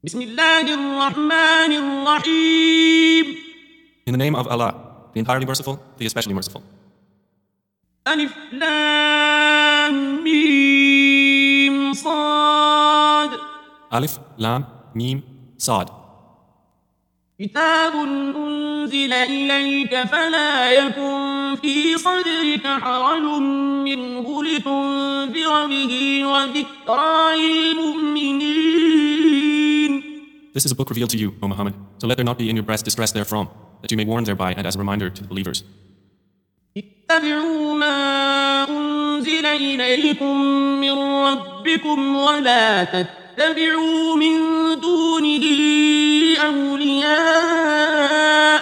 بسم الله الرحمن الرحيم. In the name of Allah, the entirely merciful, the especially merciful. ألف لام ميم صاد. Alif, Lam, Mim, Sad. كتاب أنزل إليك فلا يكن في صدرك حرج منه لتنذر به وذكرى للمؤمنين. This is a book revealed to you, O Muhammad, so let there not be in your breast distress therefrom, that you may warn thereby and as a reminder to the believers. اتبعوا ما أنزل إليكم من ربكم ولا تتبعوا من دونه أولياء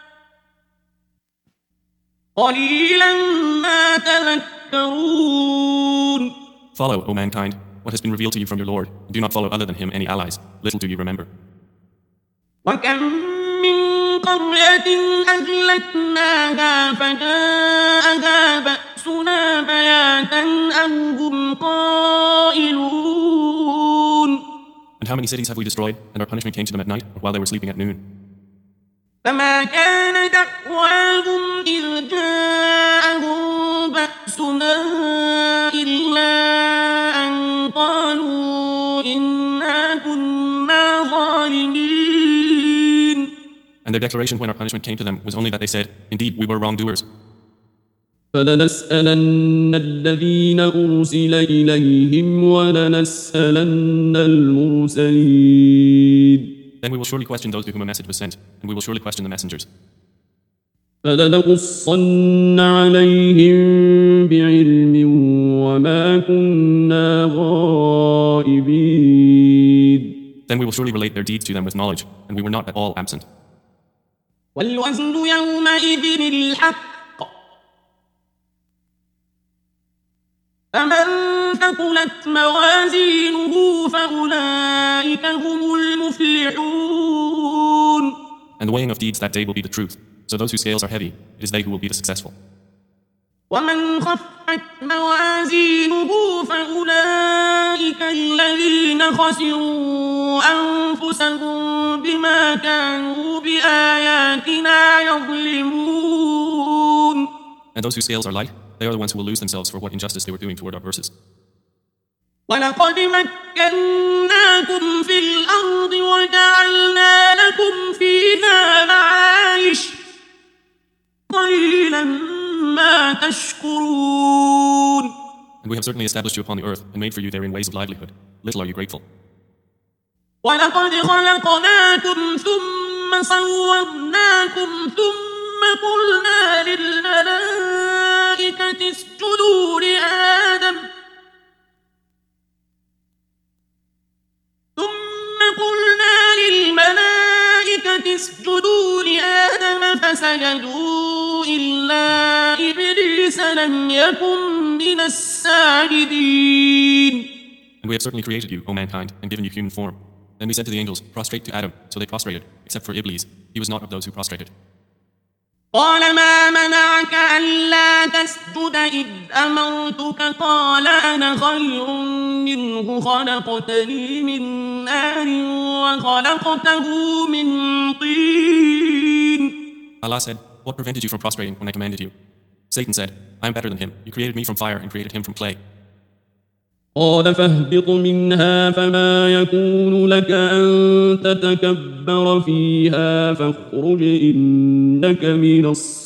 قليلا ما تذكرون. Follow, O mankind, what has been revealed to you from your Lord, and do not follow other than him any allies. Little do you remember. وكم من قرية أهلكناها فجاءها بأسنا بياتا أو هم قائلون. And how many cities have we destroyed, and our punishment came to them at night, or while they were sleeping at noon? فما كان دعواهم إذ جاءهم بأسنا إلا أن قالوا إنا كنا ظالمين. And their declaration when our punishment came to them was only that they said, Indeed, we were wrongdoers. فلنسألن الذين أرسل إليهم ولنسألن المرسلين. Then we will surely question those to whom a message was sent, and we will surely question the messengers. فلنقصن عليهم بعلم وما كنا غائبين. Then we will surely relate their deeds to them with knowledge, and we were not at all absent. والوزن يومئذ الحق فمن ثقلت موازينه فأولئك هم المفلحون. And the weighing of deeds that day will be the truth. So those whose scales are heavy, it is they who will be the successful. ومن خفت موازينه فأولئك الذين خسروا أنفسهم بما كانوا بآياتنا يظلمون. And those whose scales are light, they are the ones who will lose themselves for what injustice they were doing toward our verses. ولقد مكناكم في الأرض وجعلنا لكم فيها معايش قليلا ما تشكرون. And we have certainly established you upon the earth and made for you therein ways of livelihood. Little are you grateful. ولقد خلقناكم ثم صورناكم ثم قلنا للملائكة اسجدوا لآدم فسجدوا إلا إبليس لم يكن من الساجدين. And we have certainly created you, O mankind, and given you human form. Then we said to the angels, prostrate to Adam, so they prostrated, except for Iblis. He was not of those who prostrated. قال ما منعك ألا تسجد إذ أمرتك قال أنا خير منه خلقتني من نار وخلقته من طين. Allah said, what prevented you from prostrating when I commanded you? Satan said, I am better than him. You created me from fire and created him from clay. قال فاهبط منها فما يكون لك أن تتكبر فيها فاخرج إنك من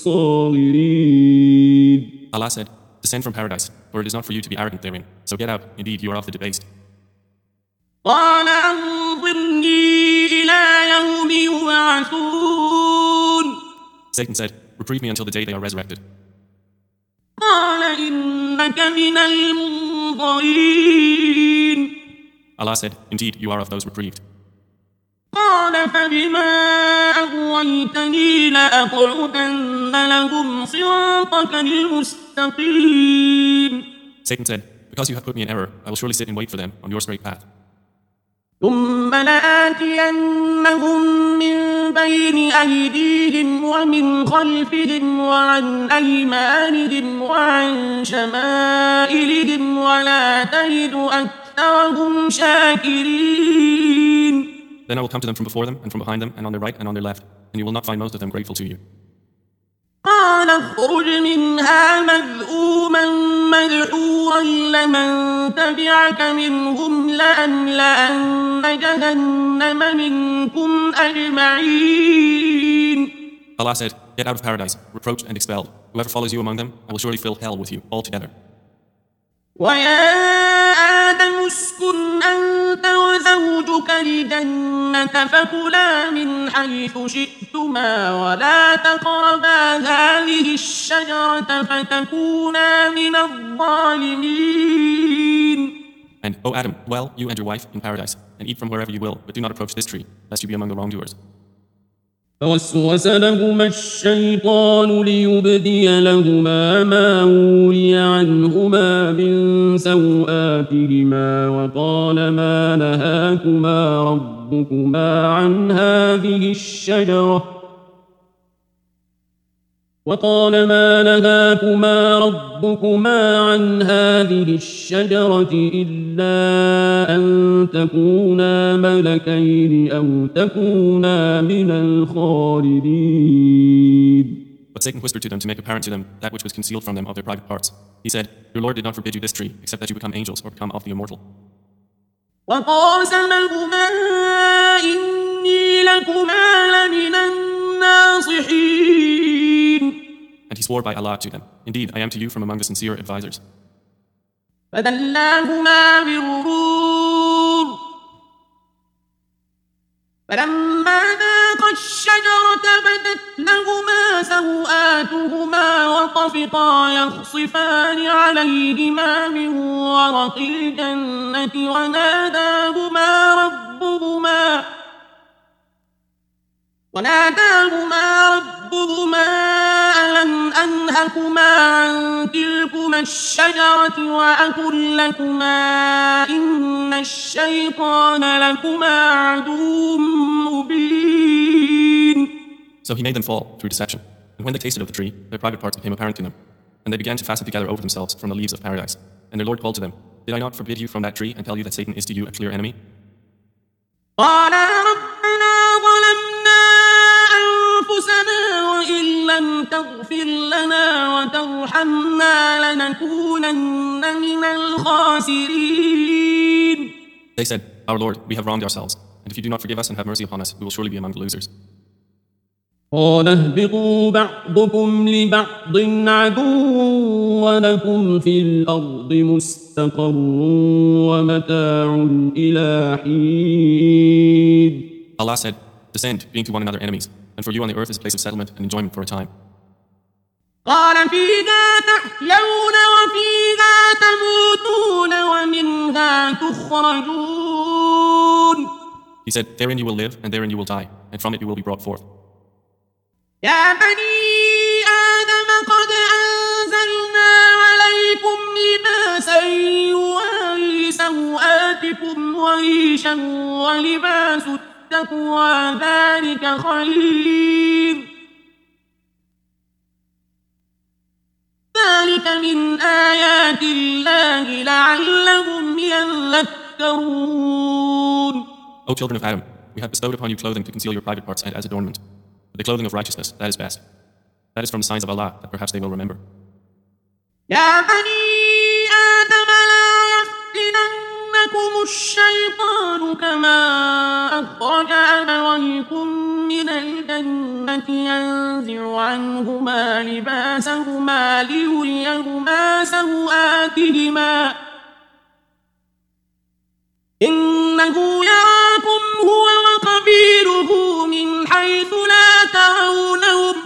الصاغرين. Allah said, descend from paradise, for it is not for you to be arrogant therein. So get out, indeed you are of the debased. قال أنظرني إلى يوم يبعثون. Satan said, reprieve me until the day they are resurrected. قال إنك من المنظرين. Allah said, indeed you are of those reprieved. قال فبما أغويتني لأقعدن لهم صراطك المستقيم. Satan said, because you have put me in error, I will surely sit and wait for them on your straight path. ثم لآتينهم من بين أيديهم ومن خلفهم وعن أيمانهم وعن شمائلهم ولا تجد أكثرهم شاكرين. Then I will come to them from before them and from behind them and on their right and on their left, and you will not find most of them grateful to you. قال اخرج منها مذءوما مدحورا لمن تبعك منهم لأملأن جهنم منكم أجمعين. Allah said, get out of paradise, reproached and expelled. Whoever follows you among them, I will surely fill hell with you altogether. ويا آدم اسكن أنت وزوجك الجنة فكلا من حيث شئتما ولا تقربا هذه الشجرة فتكونا من الظالمين. And, O Adam, dwell, you and your wife, in paradise, and eat from wherever you will, but do not approach this tree, lest you be among the wrongdoers. فوسوس لهما الشيطان ليبدي لهما ما وري عنهما من سوآتهما وقال ما نهاكما ربكما عن هذه الشجرة إلا أن تكونا ملكين أو تكونا من الخالدين. But Satan whispered to them to make apparent to them that which was concealed from them of their private parts. He said, your Lord did not forbid you this tree, except that you become angels or become of the immortal. وقاسمهما إني لكما لمن الناصحين. And he swore by Allah to them, indeed, I am to you from among the sincere advisors. فدلاهما بغرور فلما ذاقا الشجرة بدت لهما سوآتهما وطفقا يخصفان عليهما من ورق الجنة وناداهما ربهما ألم أنهكما عن تلكما الشجرة وأقل لكما إن الشيطان لكما عدو مبين. So he made them fall through deception. And when they tasted of the tree, their private parts became apparent to them. And they began to fasten together over themselves from the leaves of paradise. And their Lord called to them, did I not forbid you from that tree and tell you that Satan is to you a clear enemy? قالا ربنا ظلمنا أنفسنا وإن لم تغفر لنا وترحمنا لنكونن من الخاسرين. They said, our Lord, we have wronged ourselves. And if you do not forgive us and have mercy upon us, we will surely be among the losers. قال اهبطوا بعضكم لبعض عدو ولكم في الأرض مستقر ومتاع إلى حين. Allah said, descend, being to one another enemies, and for you on the earth is a place of settlement and enjoyment for a time. قال فيها تحيون وفيها تموتون ومنها تخرجون. He said, therein you will live and therein you will die, and from it you will be brought forth. يا بني آدم قد أنزلنا عليكم لباسا يواري سوآتكم وريشا ولباس التقوى ذلك خير ذلك من آيات الله لعلهم يذكرون. O children of Adam, we have bestowed upon you clothing to conceal your private parts and as adornment. But the clothing of righteousness, that is best. That is from the signs of Allah, that perhaps they will remember. يا بني آدم لا يفتننكم الشيطان كما أخرج أبويكم من الجنة ينزع عنهما لباسهما ليريهما سوآتهما إنه يراكم هو وقبيله من حيث لا ترونهم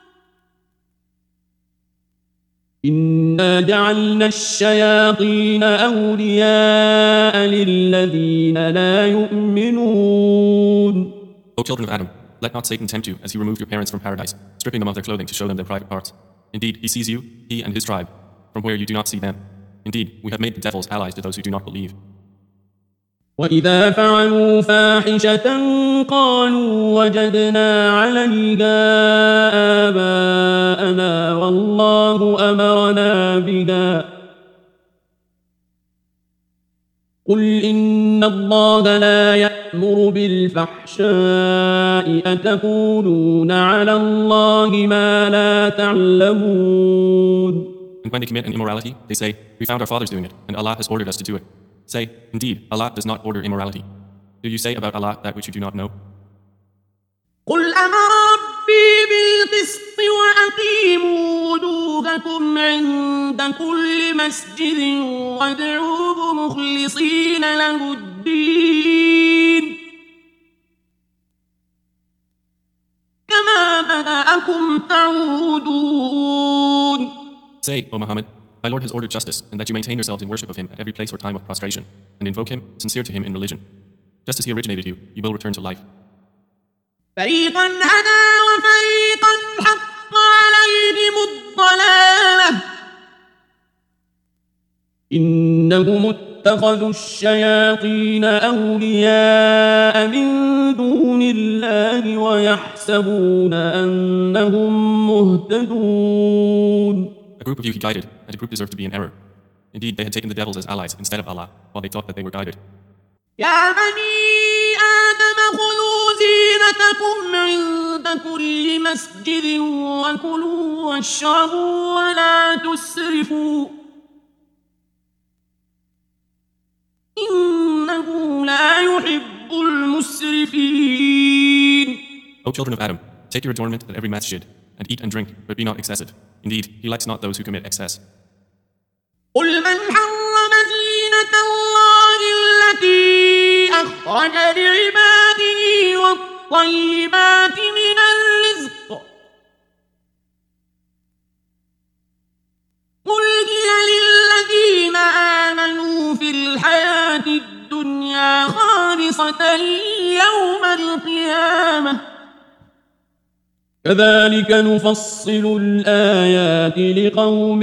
إنا جعلنا الشياطين أولياء للذين لا يؤمنون. O children of Adam, let not Satan tempt you as he removed your parents from paradise, stripping them of their clothing to show them their private parts. Indeed, he sees you, he and his tribe, from where you do not see them. Indeed, we have made the devils allies to those who do not believe. وإذا فعلوا فاحشة قالوا وجدنا عليها آباءنا والله أمرنا بها قل إن الله لا يأمر ويأمر بالفحشاء أتقولون على الله ما لا تعلمون. And when they commit an immorality, they say, we found our fathers doing it, and Allah has ordered us to do it. Say, indeed, Allah does not order immorality. Do you say about Allah that which you do not know? قل أمر ربي بالقسط وأقيموا وجوهكم عند كل مسجد وادعوه مخلصين له الدين كما بدأكم تعودون. Say, O Muhammad, my Lord has ordered justice, and that you maintain yourselves in worship of Him at every place or time of prostration, and invoke Him, sincere to Him in religion. Just as He originated you, you will return to life. فريقا هدى وفريقا حق عليهم الضلالة إنهم اتخذوا الشياطين أولياء من دون الله ويحسبون أنهم مهتدون. A group of you He guided, and a group deserved to be in error. Indeed, they had taken the devils as allies instead of Allah, while they thought that they were guided. يا بني آدم خذوا زينتكم عند كل مسجد وكلوا واشربوا ولا تسرفوا إنه لا يحب المسرفين. O children of Adam, take your adornment at every masjid, and eat and drink, but be not excessive. Indeed, He likes not those who commit excess. قل من حرم زينة الله التي أخرج لعباده والطيبات من الرزق قل هي للذين آمنوا في الحياة الدنيا خالصة يوم القيامة كذلك نفصل الآيات لقوم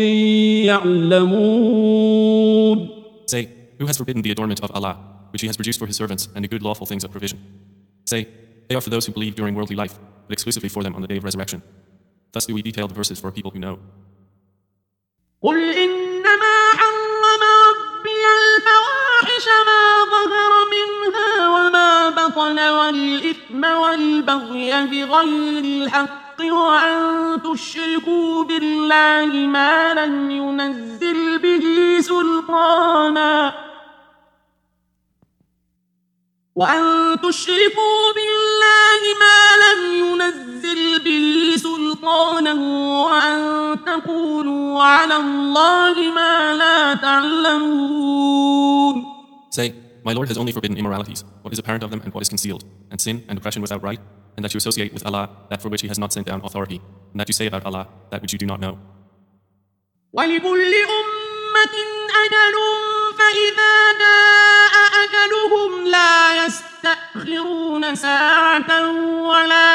يعلمون. Say, who has forbidden the adornment of Allah, which He has produced for His servants, and the good lawful things of provision? Say, they are for those who believe during worldly life, but exclusively for them on the day of resurrection. Thus do we detail the verses for people who know. قل إنما حرم ربي الفواحش ما ظهر منها وما بطن والإثم والبغي بغير الحق وأن تشركوا بالله ما لم ينزل به سلطانا وأن تشركوا بالله ما لم ينزل به سلطانا وأن تقولوا على الله ما لا تعلمون. Say, my Lord has only forbidden immoralities, what is apparent of them and what is concealed, and sin and oppression without right, and that you associate with Allah that for which He has not sent down authority, and that you say about Allah that which you do not know. ولكل أمة أجل فإذا جاء أجلهم لا يستأخرون ساعة ولا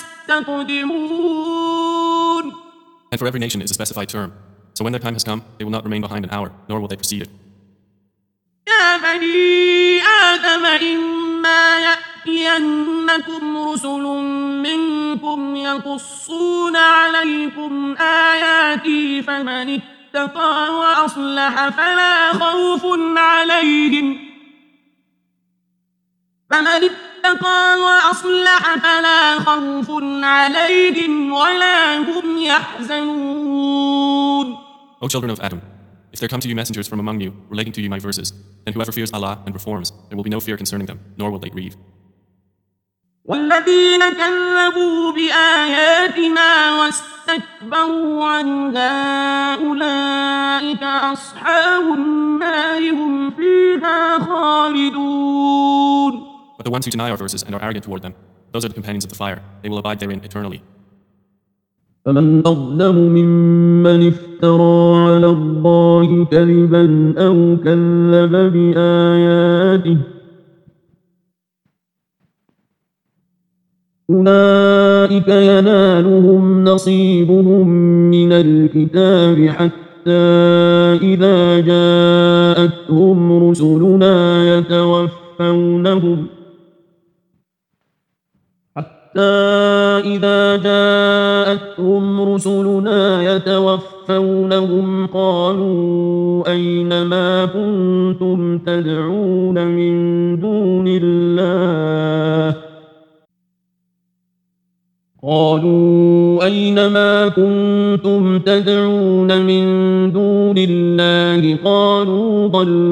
يستقدمون. And for every nation is a specified term. So when their time has come, they will not remain behind an hour, nor will they precede it. يا بني آدم إما يأتينكم رسل منكم يقصون عليكم آياتي فمن اتقى وأصلح فلا خوف عليهم ولا هم يحزنون. O children of Adam, if there come to you messengers from among you relating to you my verses, then whoever fears Allah and reforms, there will be no fear concerning them, nor will they grieve. والذين كذبوا بآياتنا واستكبروا عنها أولئك أصحاب النار هم فيها خالدون. But the ones who deny our verses and are arrogant toward them, those are the companions of the fire. They will abide therein eternally. فمن أظلم ممن افترى على الله كذبا أو كذب بآياته أولئك ينالهم نصيبهم من الكتاب حتى إذا جاءتهم رسلنا يتوفونهم قالوا أين ما كنتم تدعون من دون الله قالوا أينما كنتم تدعون من دون الله قالوا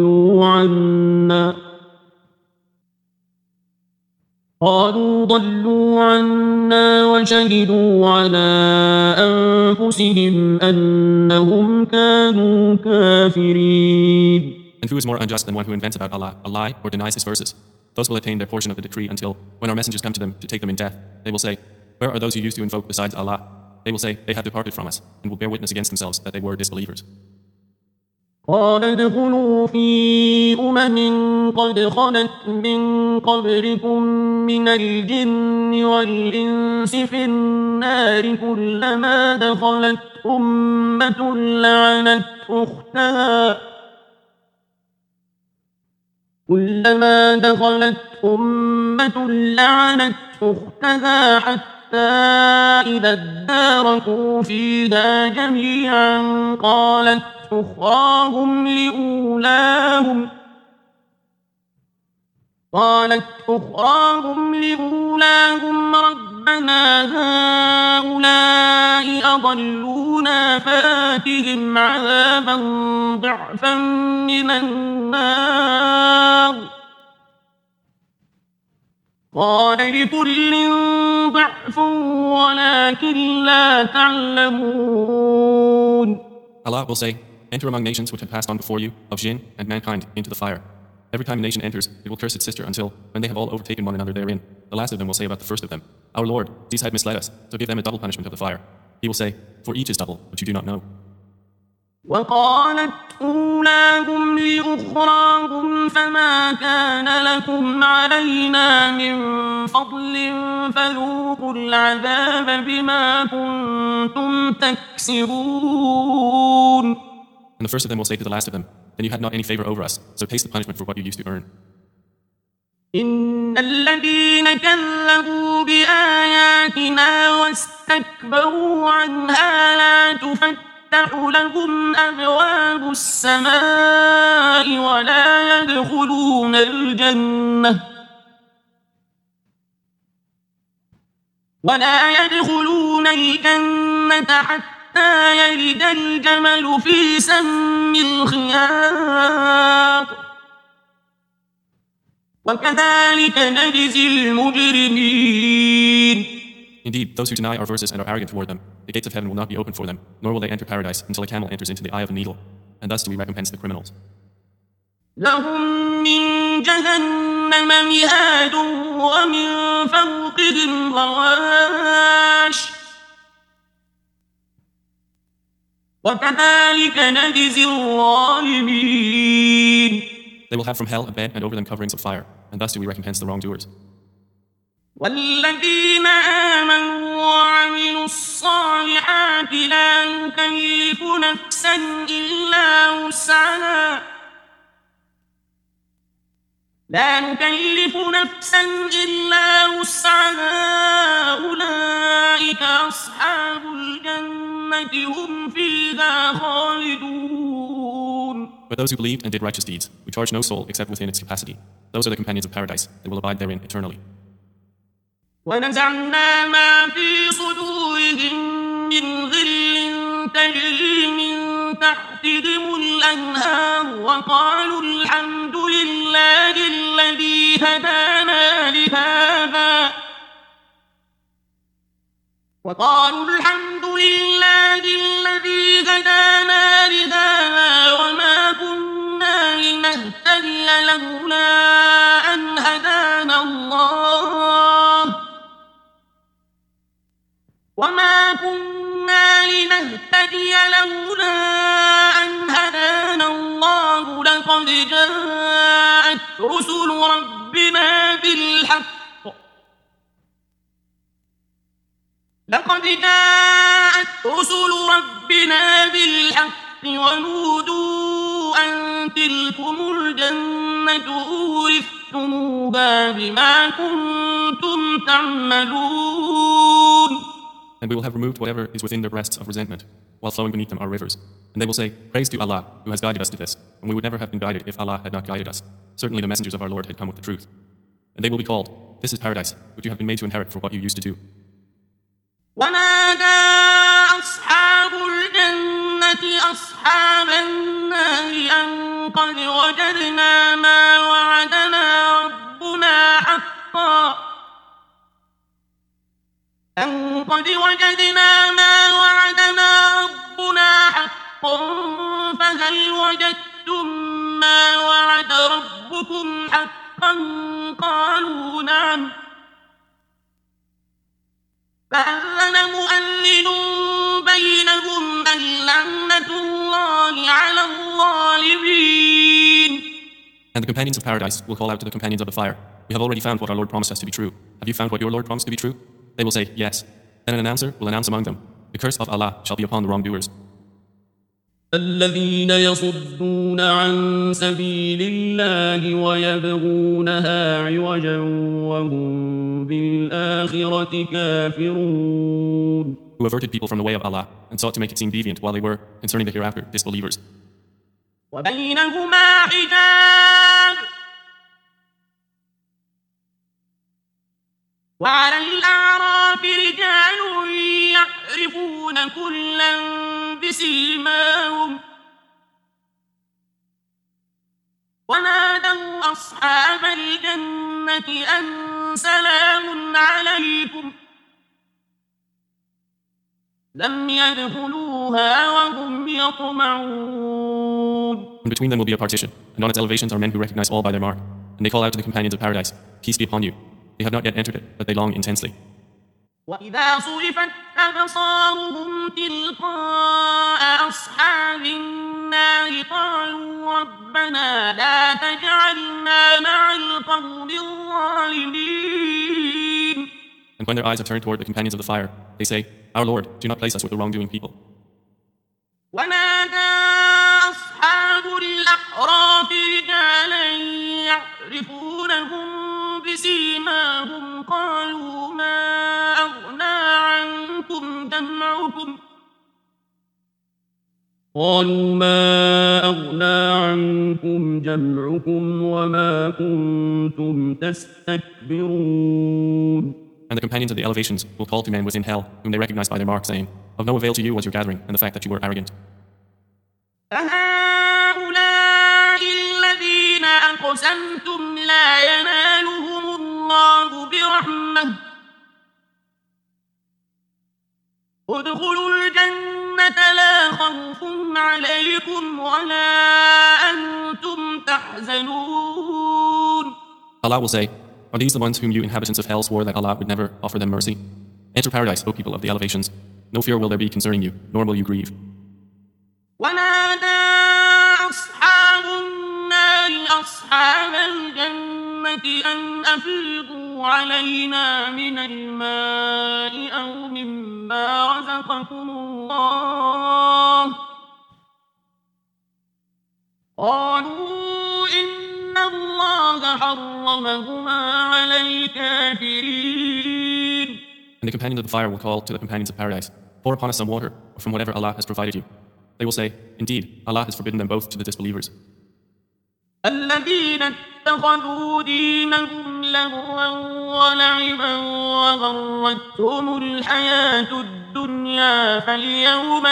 ضلوا عنا وشهدوا على أنفسهم أنهم كانوا كافرين. And who is more unjust than one who invents about Allah a lie or denies his verses? Those will attain their portion of the decree until, when our messengers come to them to take them in death, they will say, "Where are those you used to invoke besides Allah?" They will say, "They have departed from us," and will bear witness against themselves that they were disbelievers. قال ادخلوا في قد خلت من قبلكم من الجن والإنس في النار كلما دخلت أمة لعنت أختها حتى إذا اداركوا فيها جميعا قالت أخراهم لأولاهم ربنا هؤلاء أضلونا فآتهم عذابا ضعفا من النار قال لكل ضعف ولكن لا تعلمون. Allah will say, "Enter among nations which have passed on before you, of jinn and mankind, into the fire. Every time a nation enters, it will curse its sister until, when they have all overtaken one another therein, the last of them will say about the first of them, 'Our Lord, these have misled us, so give them a double punishment of the fire.' He will say, 'For each is double, but you do not know.'" وقالت أولاهم لأخراهم فما كان لكم علينا من فضل فذوقوا العذاب بما كنتم تكسبون. And the first of them will say to the last of them, "Then you had not any favor over us, so taste the punishment for what you used to earn." إن الذين كذبوا بآياتنا واستكبروا عنها لا تفتح لهم أبواب السماء ولا يدخلون الجنة حتى يلج الجمل في سم الخياط وكذلك نجزي المجرمين. Indeed, those who deny our verses and are arrogant toward them, the gates of heaven will not be opened for them, nor will they enter paradise until a camel enters into the eye of a needle. And thus do we recompense the criminals. لهم من جهنم مهاد ومن فوقهم غواش وكذلك نجزي الظالمين. They will have from hell a bed and over them coverings of fire, and thus do we recompense the wrongdoers. والذين آمنوا وعملوا الصالحات لا نكلف نفسا إلا وسعها أولئك أصحاب الجنة هم فيها خالدون. But those who believed and did righteous deeds, we charge no soul except within its capacity. Those are the companions of paradise, they will abide therein eternally. ونزعنا ما في صدورهم من غل تجري من تحتهم الأنهار وقالوا الحمد لله الذي هدانا لهذا وما كنا لنهتدي لولا أن هدانا الله لقد جاءت رسل ربنا بالحق ونودوا أن تلكم الجنة أورثتموها بما كنتم تعملون. And we will have removed whatever is within their breasts of resentment, while flowing beneath them are rivers. And they will say, "Praise to Allah, who has guided us to this, and we would never have been guided if Allah had not guided us. Certainly the messengers of our Lord had come with the truth." And they will be called, "This is paradise, which you have been made to inherit for what you used to do." ونادى أصحاب الجنة أصحاب النار أن قد وجدنا ما وعدنا ربنا حقا فهل وجدتم ما وعد ربكم حقا قالوا نعم فأذن مؤذن بينهم اللعنة الله على الظالمين. And the companions of paradise will call out to the companions of the fire, "We have already found what our Lord promised us to be true. Have you found what your Lord promised to be true?" They will say, "Yes." Then an announcer will announce among them, "The curse of Allah shall be upon the wrongdoers." الذين يصدون عن سبيل الله ويبغونها عوجا وهم بالآخرة كافرون. Who averted people from the way of Allah and sought to make it seem deviant while they were, concerning the hereafter, disbelievers. وبينهما حجاب وعلى الأعراف رجال يعرفون كلا بسيماهم ونادوا أصحاب الجنة أن سلام عليكم لم يدخلوها وهم يطمعون. And between them will be a partition, and on its elevations are men who recognize all by their mark, and they call out to the companions of paradise, "Peace be upon you." They have not yet entered it, but they long intensely. وإذا صرفت أبصارهم تلقاء أصحاب النار قالوا ربنا لا تجعلنا مع القوم الظالمين. And when their eyes are turned toward the companions of the fire, they say, "Our Lord, do not place us with the wrongdoing people." ونادى أصحاب الأعراف رجالا يعرفونهم بسيماهم قالوا ما أغنى عنكم جمعكم وما كنتم تستكبرون. And the companions of the elevations will call to men within hell, whom they recognize by their mark, saying, "Of no avail to you was your gathering, and the fact that you were arrogant." أهؤلاء الذين أقسمتم لا ينالهم الله برحمة ادخلوا الجنة لا خوف عليكم ولا أنتم تحزنون. Allah will say, "Are these the ones whom you inhabitants of hell swore that Allah would never offer them mercy? Enter paradise, O people of the elevations. No fear will there be concerning you, nor will you grieve." ونادى أصحاب النار أصحاب الجنة أن أفيضوا علينا من الماء أو مما رزقكم الله. قالوا إن الله حرمهما على الكافرين. And the companions of the fire will call to the companions of paradise, "Pour upon us some water, or from whatever Allah has provided you." They will say, "Indeed, Allah has forbidden them both to the disbelievers." الذين اتخذوا دينهم لهوا ولعبا وغرتهم الحياة الدنيا فاليوم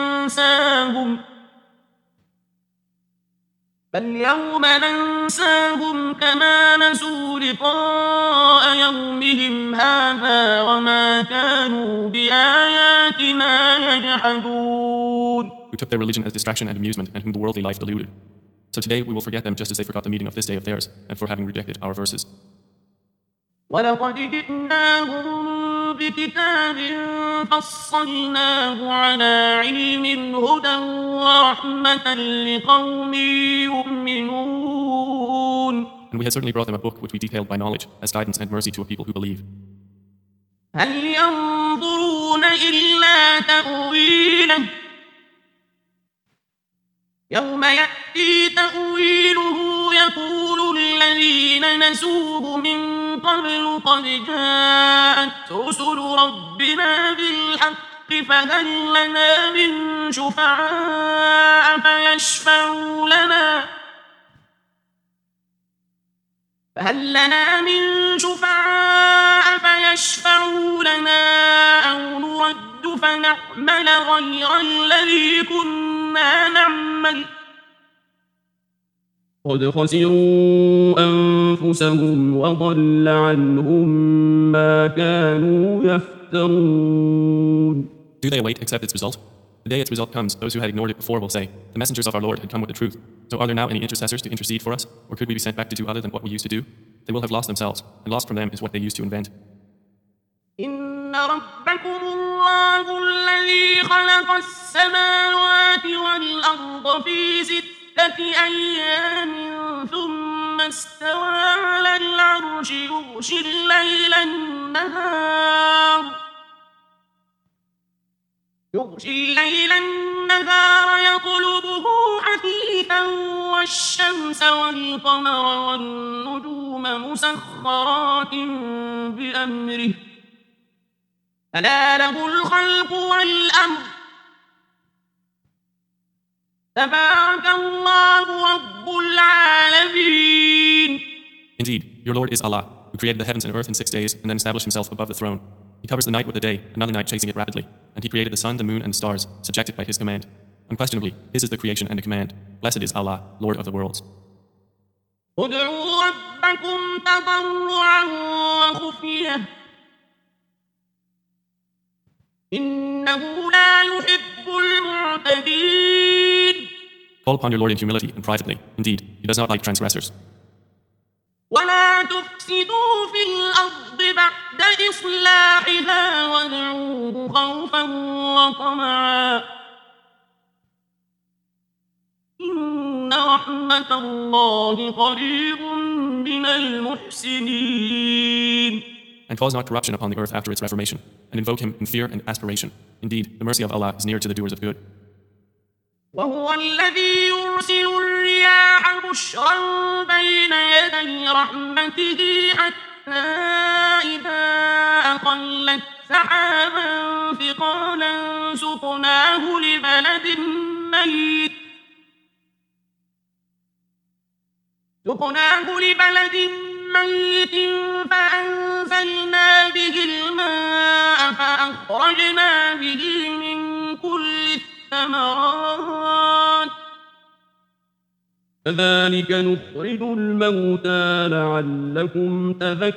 ننساهم كما نسوا لقاء يومهم هذا وما كانوا بآياتنا يجحدون. Who took their religion as distraction and amusement, and whom the worldly life deluded. So today we will forget them just as they forgot the meeting of this day of theirs, and for having rejected our verses. وَلَقَدْ جِئْنَاهُمْ بِكِتَابٍ فَصَّلْنَاهُ عَلَى عِلْمٍ هُدًى وَرَحْمَةً لِقَوْمٍ يُؤْمِنُونَ. And we had certainly brought them a book which we detailed by knowledge, as guidance and mercy to a people who believe. هَلْ يَنظُرُونَ إِلَّا تَأْوِيلَهُ يوم يأتي تأويله يقول الذين نسوه من قبل قد جاءت رسل ربنا بالحق فهل لنا من شفعاء فيشفعوا لنا أو نرد فنعمل غير الذي كنا نعمل قد خسروا أنفسهم وضل عنهم ما كانوا يفترون. Do they await except its result? The day its result comes, those who had ignored it before will say, the messengers of our Lord had come with the truth. So are there now any intercessors to intercede for us? Or could we be sent back to do other than what we used to do? They will have lost themselves, and lost from them is what they used to invent. إن ربكم الله الذي خلق السماوات والأرض في 6 أيام ثم استوى على العرش يغشي الليل النهار يطلبه حثيثا والشمس والقمر والنجوم مسخرات بأمره ألا له الخلق والأمر تبارك الله رب العالمين. Indeed, your Lord is Allah, who created the heavens and earth in 6 days and then established himself above the throne. He covers the night with the day, another night chasing it rapidly, and he created the sun, the moon, and the stars, subjected by his command. Unquestionably, his is the creation and the command. Blessed is Allah, Lord of the worlds. ادعوا ربكم تضرعا وخفية إنه لا يحب المعتدين. Call upon your Lord in humility and privately. Indeed, he does not like transgressors. ولا تفسدوا في الأرض بعد إصلاحها وادعوه خوفا وطمعا إن رحمة الله قريب من المحسنين. And cause not corruption upon the earth after its reformation, and invoke him in fear and aspiration. Indeed, the mercy of Allah is near to the doers of good. وهو الذي يرسل الرياح بشرا بين يدي رحمته حتى إذا أقلت سحابا ثقالا سقناه لبلد ميت فأنزلنا به الماء فأخرجنا به من كل الثمرات كذلك نخرج الموتى لعلكم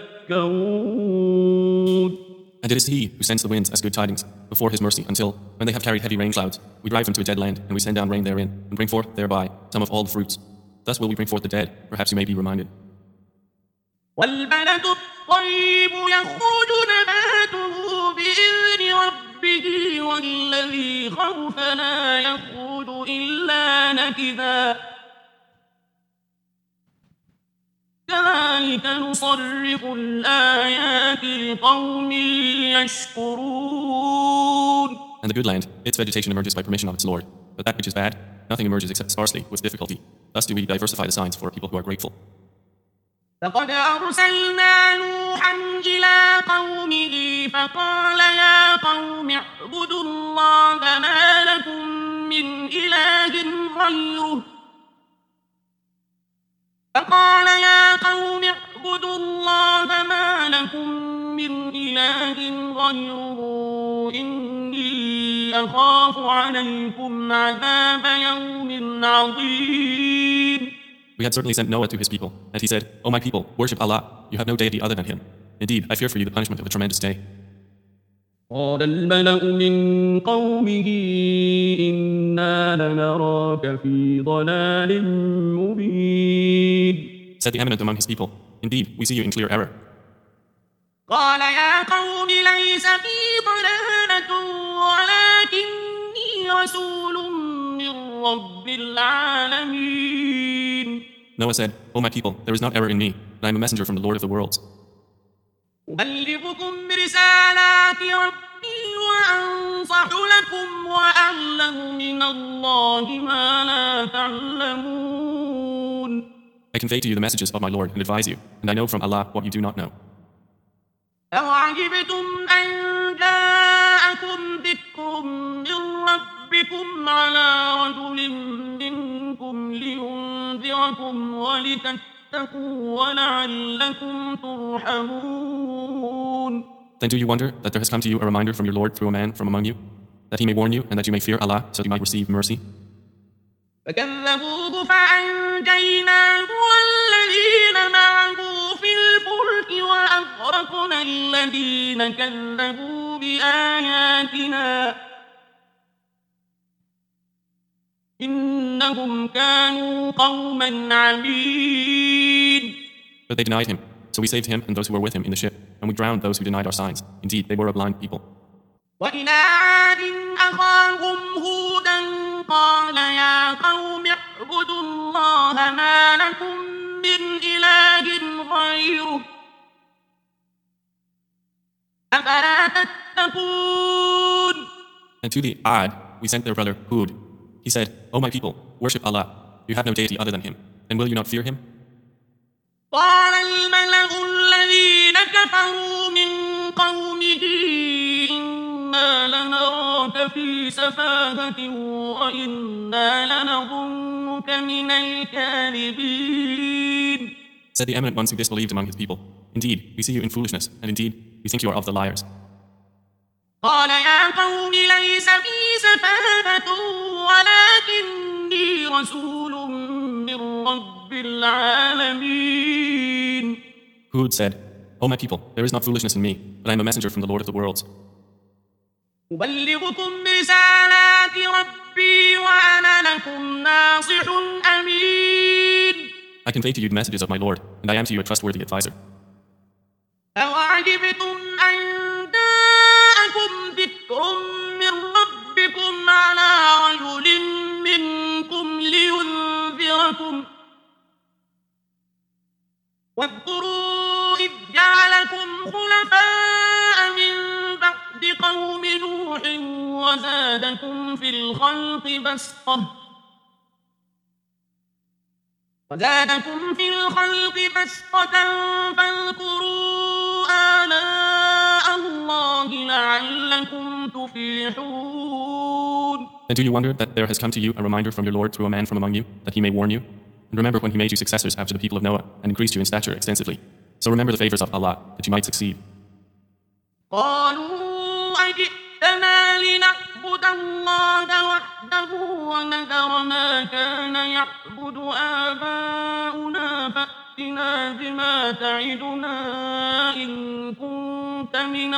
تذكرون. And it is he who sends the winds as good tidings before his mercy until, when they have carried heavy rain clouds, we drive them to a dead land, and we send down rain therein, and bring forth thereby some of all the fruits. Thus will we bring forth the dead, perhaps you may be reminded. والبلد الطيب يخرج نباته بإذن ربه والذي خبث لا يخرج إلا نكدا كذلك نصرف الآيات لقوم يشكرون. And the good land, its vegetation emerges by permission of its Lord. But that which is bad, nothing emerges except sparsely, with difficulty. Thus do we diversify the signs for people who are grateful. لقد أرسلنا نوحا إلى قومه فقال يا قوم اعبدوا الله ما لكم من إله غيره إني أخاف عليكم عذاب يوم عظيم. We had certainly sent Noah to his people, and he said, O my people, worship Allah, you have no deity other than him. Indeed, I fear for you the punishment of a tremendous day. قال الملأ من قومه إنا لنراك في ضلال مبين. Said the eminent among his people, Indeed, we see you in clear error. قال يا قوم ليس بي ضلالة ولكني رسول من رب العالمين. Noah said, O my people, there is not error in me, and I am a messenger from the Lord of the worlds. أبلغكم رسالات ربي وأنصح لكم وأعلم من الله ما لا تعلمون. I convey to you the messages of my Lord and advise you, and I know from Allah what you do not know. أوعجبتم أن جاءكم ذكر من ربكم على رجل منكم لينذركم ولتتقوا ولعلكم ترحمون. Then do you wonder that there has come to you a reminder from your Lord through a man from among you, that he may warn you and that you may fear Allah so that you might receive mercy? فكذبوه فأنجيناه والذين معه في الفلك وأغرقنا الذين كذبوا بآياتنا إنهم كانوا قوما عمين. But they denied him, so we saved him and those who were with him in the ship, and we drowned those who denied our signs. Indeed, they were a blind people. وإلى عاد أخاهم هودا قال يا قوم اعبدوا الله ما لكم من إله غيره أفلا تتقون. And to the Ad, we sent their brother Hud. He said, O my people, worship Allah. You have no deity other than him. And will you not fear him? قال الملأ الذين كفروا من قومه إنا لنراك في سفاهة وإنا لنظنك من الكاذبين. Said the eminent ones who disbelieved among his people, indeed, we see you in foolishness, and indeed, we think you are of the liars. قال يا قوم ليس بي سفاهة ولكني رسول من رب العالمين. Hud said, O my people, there is not foolishness in me, but I am a messenger from the Lord of the worlds. أبلغكم رسالات ربي وأنا لكم ناصح أمين. I convey to you the messages of my Lord, and I am to you a trustworthy advisor. أوعجبتم أن جاءكم ذكر من ربكم على رجل منكم لينذركم واذكروا إذ جعلكم خلفاء من بعد قوم نوح وزادكم في الخلق بسطة فاذكروا آلاء الله لعلكم تفلحون. And do you wonder that there has come to you a reminder from your Lord through a man from among you, that he may warn you? And remember when he made you successors after the people of Noah, and increased you in stature extensively. So remember the favors of Allah, that you might succeed. قالوا أجئتنا لنعبد الله وحده ونذر ما كان يعبد آباؤنا فأتنا بما تعدنا إن كنت من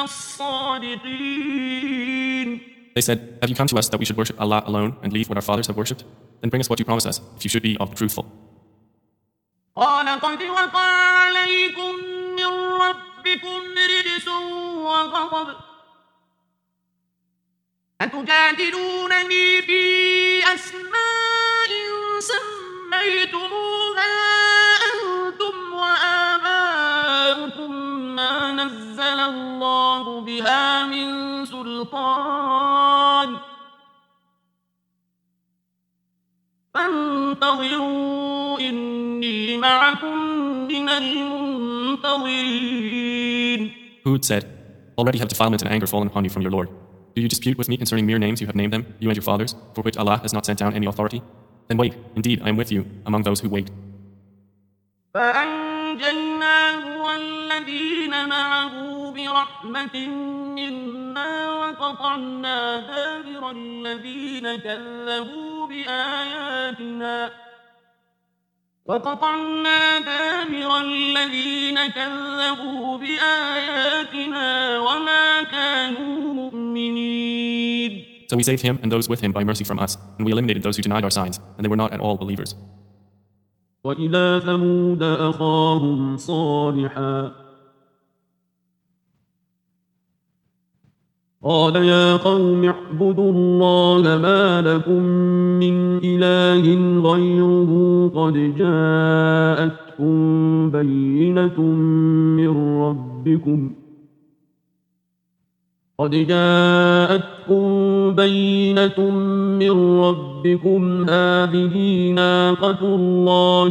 الصادقين. They said, have you come to us that we should worship Allah alone and leave what our fathers have worshipped? Then bring us what you promise us, if you should be of the truthful. قال قد وقع عليكم من ربكم رجس وغضب أتجادلونني في أسماء سميتموها أنتم وآباؤكم ما نزل الله بها من سلطان فانتظروا إني معكم من المنتظرين. Hud said, already have defilement and anger fallen upon you from your Lord. Do you dispute with me concerning mere names you have named them, you and your fathers, for which Allah has not sent down any authority? Then wait, indeed I am with you among those who wait. فأنجيناه والذين معه برحمة منا وقطعنا دابر الذين كذبوا بآياتنا وما كانوا مؤمنين. So we saved him and those with him by mercy from us, and we eliminated those who denied our signs, and they were not at all believers. وإلى ثمود أخاهم صالحا قال يا قوم اعبدوا الله ما لكم من إله غيره قد جاءتكم بينة من ربكم هذه ناقة الله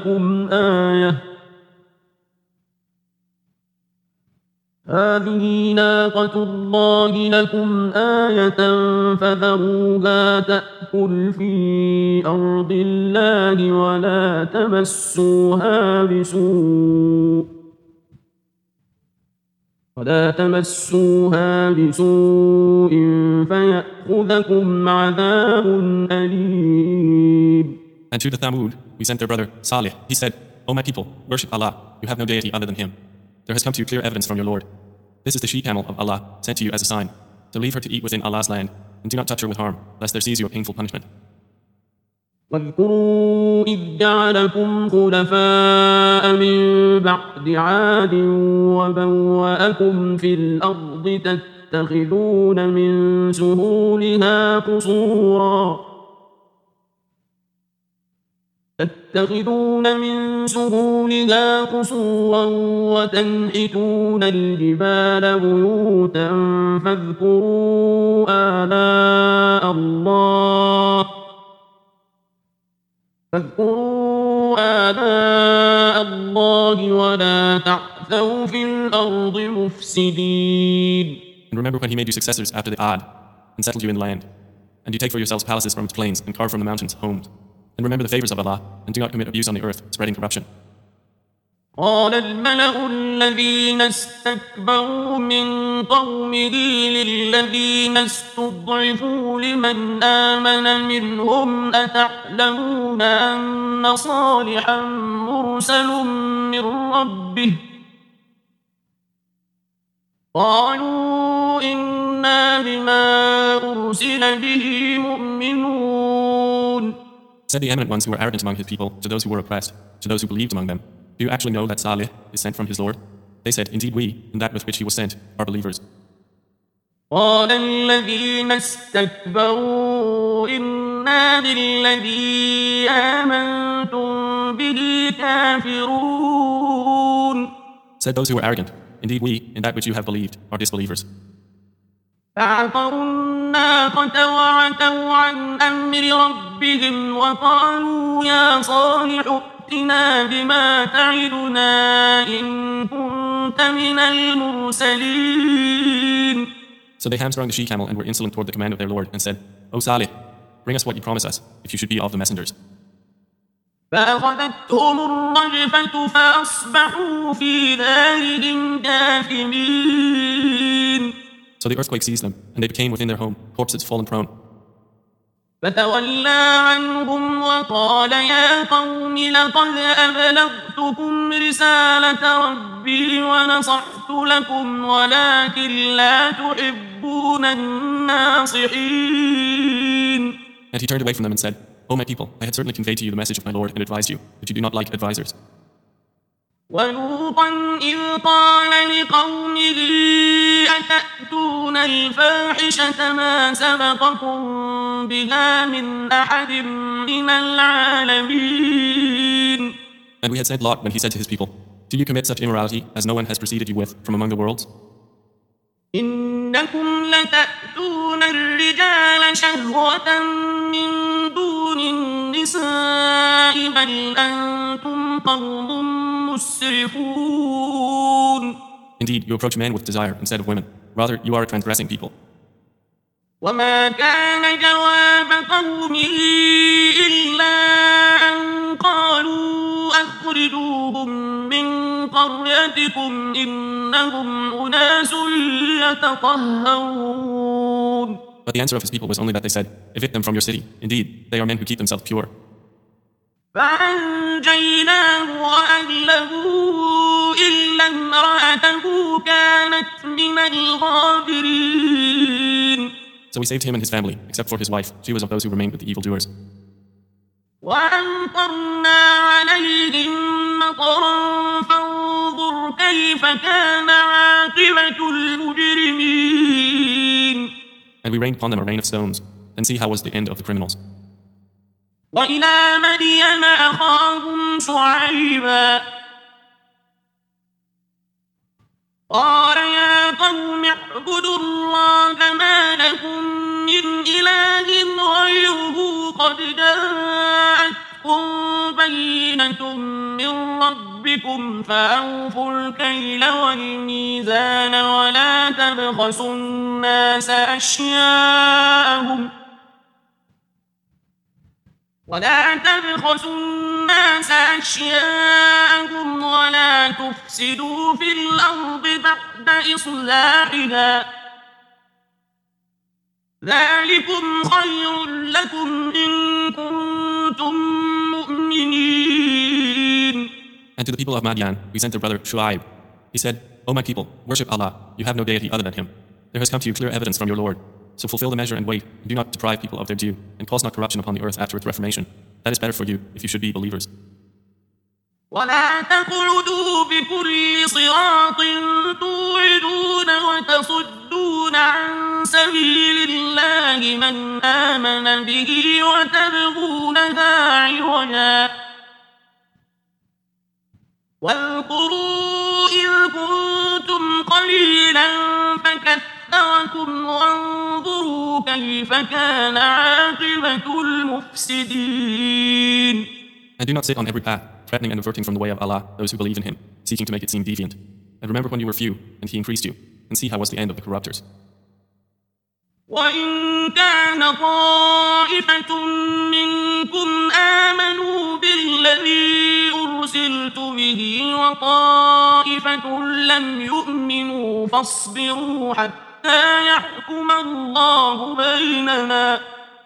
لكم آية فذروها تأكل في أرض الله ولا تمسوها ولا تمسوها بسوء فيأخذكم عذاب أليم. And to the Thamud, we sent their brother, Salih. He said, O my people, worship Allah. You have no deity other than Him. There has come to you clear evidence from your Lord. This is the she-camel of Allah, sent to you as a sign. So leave her to eat within Allah's land, and do not touch her with harm, lest there seize you a painful punishment. واذكروا إذ جعلكم خلفاء من بعد عاد وبوأكم في الأرض تتخذون من سهولها قصورا وتنحتون الجبال بيوتا فاذكروا آلاء الله ولا تعثوا في الأرض مفسدين. And remember when He made you successors after the Ad, and settled you in the land. And you take for yourselves palaces from its plains, and carve from the mountains homes. And remember the favors of Allah, and do not commit abuse on the earth, spreading corruption. قال الملأ الذين استكبروا من قومه للذين استضعفوا لمن آمن منهم أتعلمون أن صالحا مرسل من ربه قالوا إنا بما أرسل به مؤمنون. Said the eminent ones who were arrogant among His people to those who were oppressed, to those who believed among them, do you actually know that Salih is sent from his Lord? They said, indeed we, in that with which he was sent, are believers. قال الذين استكبروا إنا بالذي آمنتم به كافرون. Said those who were arrogant, indeed we, in that which you have believed, are disbelievers. فعقروا الناقة وعتوا عن أمر ربهم وقالوا يا صالح ائتنا بما تعدنا إن كنت من المرسلين. So they hamstrung the she-camel and were insolent toward the command of their Lord and said, O Salih, bring us what you promise us, if you should be of the messengers. فأخذتهم الرجفة فأصبحوا في دارهم جاثمين. So the earthquake seized them, and they became within their home, corpses fallen prone. فتولى عنهم وقال يا قوم لقد أبلغتكم رسالة ربي ونصحت لكم ولكن لا تحبون الناصحين. And he turned away from them and said, O my people, I had certainly conveyed to you the message of my Lord and advised you, but you do not like advisors. ولوطا إذ قال لقومه أتأتون الفاحشة ما سبقكم بها من أحد من العالمين. And we had said Lot when he said to his people, do you commit such immorality as no one has preceded you with from among the worlds? إنكم لتأتون الرجال شهوة من دون النساء بل أنتم قوم مسرفون. Indeed, you approach men with desire instead of women. Rather, you are a transgressing people. وما كان جواب قومه إلا أن قالوا أخرجوهم من قريتكم إنهم أناس يتطهرون. But the answer of his people was only that they said, evict them from your city. Indeed, they are men who keep themselves pure. فأنجيناه وأهله إلا امرأته كانت من الغابرين. So we saved him and his family, except for his wife. She was of those who remained with the evildoers. وأمطرنا عليهم مطرا فانظر كيف كان عاقبة المجرمين. And we rained upon them a rain of stones, and see how was the end of the criminals. وإلى مدين أخاهم شعيبا قال يا قوم اعبدوا الله ما لكم من إله غيره قد جاءتكم بينة من ربكم فأوفوا الكيل والميزان ولا تبخسوا الناس أشياءهم ولا تبخسوا الناس أشياءهم ولا تفسدوا في الأرض بعد إصلاحها ذلكم خير لكم إن كنتم مؤمنين. And to the people of Madian, we sent their brother Shu'aib. He said, O my people, worship Allah. You have no deity other than Him. There has come to you clear evidence from your Lord. So fulfill the measure and wait, and do not deprive people of their due, and cause not corruption upon the earth after its reformation. That is better for you, if you should be believers. ولا تقعدوا بكل صراط توعدون وتصدون عن سبيل الله من آمن به وتبغونها عوجا واذكروا إذ كنتم قليلا فكثركم وانظروا كيف كان عاقبة المفسدين. And do not sit on every path, threatening and averting from the way of Allah those who believe in Him, seeking to make it seem deviant. And remember when you were few, and He increased you, and see how was the end of the corruptors. وَإِن كَانَ طَائِفَةٌ مِّنكُمْ آمَنُوا بِالَّذِي أُرْسِلْتُ بِهِ وَطَائِفَةٌ لَّمْ يُؤْمِنُوا فَاصْبِرُوا حَتَّىٰ يَحْكُمَ اللَّهُ بَيْنَنَا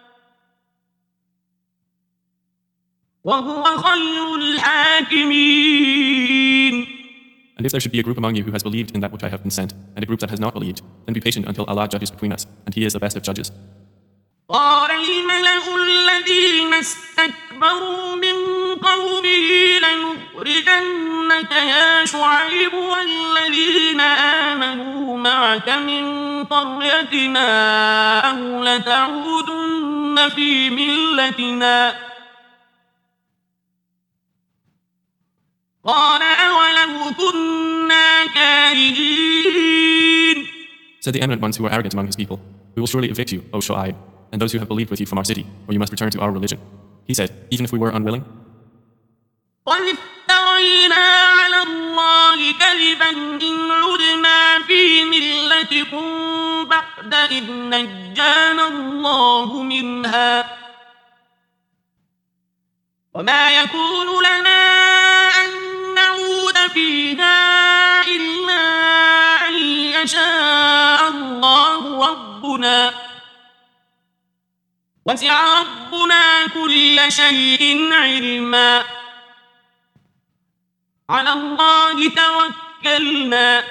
وَهُوَ خَيْرُ الْحَاكِمِينَ. And if there should be a group among you who has believed in that which I have been sent, and a group that has not believed, then be patient until Allah judges between us, and He is the best of judges. قال الملأ الذين استكبروا من قومه لنخرجنك يا شعيب والذين آمنوا معك من قريتنا أو لتعودن في ملتنا قال أولو كنا كارهين. Said the eminent ones who were arrogant among his people, we will surely evict you, O Shu'aib, and those who have believed with you from our city, or you must return to our religion. He said, even if we were unwilling, قد افترينا على الله كذبا إن عدنا في ملتكم بعد إذ نجانا الله منها وما يكون لنا أن نعود فيها إلا أن يشاء الله ربنا وسع ربنا كل شيء علما على الله توكلنا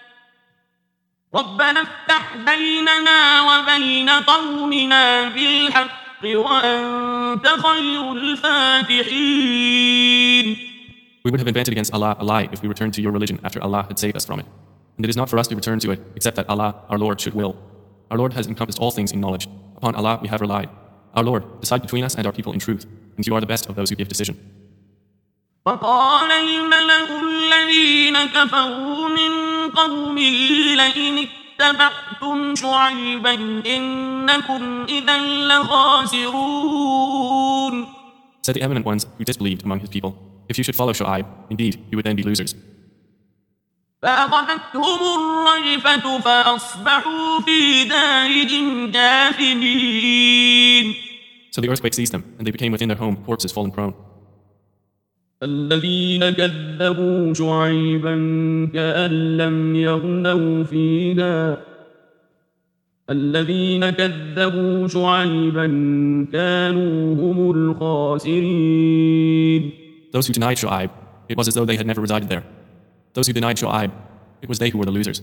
ربنا افتح بيننا وبين قومنا بالحق وأنت خير الفاتحين. We would have invented against Allah a lie if we returned to your religion after Allah had saved us from it. And it is not for us to return to it, except that Allah, our Lord, should will. Our Lord has encompassed all things in knowledge. Upon Allah we have relied. Our Lord, decide between us and our people in truth, and you are the best of those who give decision. وقال الملأ الذين كفروا من قومه لئن اتبعتم شعيبا إنكم إذا لخاسرون. Said the eminent ones who disbelieved among his people, if you should follow Shu'aib, indeed you would then be losers. فأخذتهم الرجفة فأصبحوا في دارهم جاثمين. So the earthquake seized them, and they became within their home corpses fallen prone. الذين كذبوا شعيبا كأن لم يغنوا فيها الذين كذبوا شعيبا كانوا هم الخاسرين. Those who denied Shu'aib, it was as though they had never resided there. Those who denied Shu'aib, it was they who were the losers.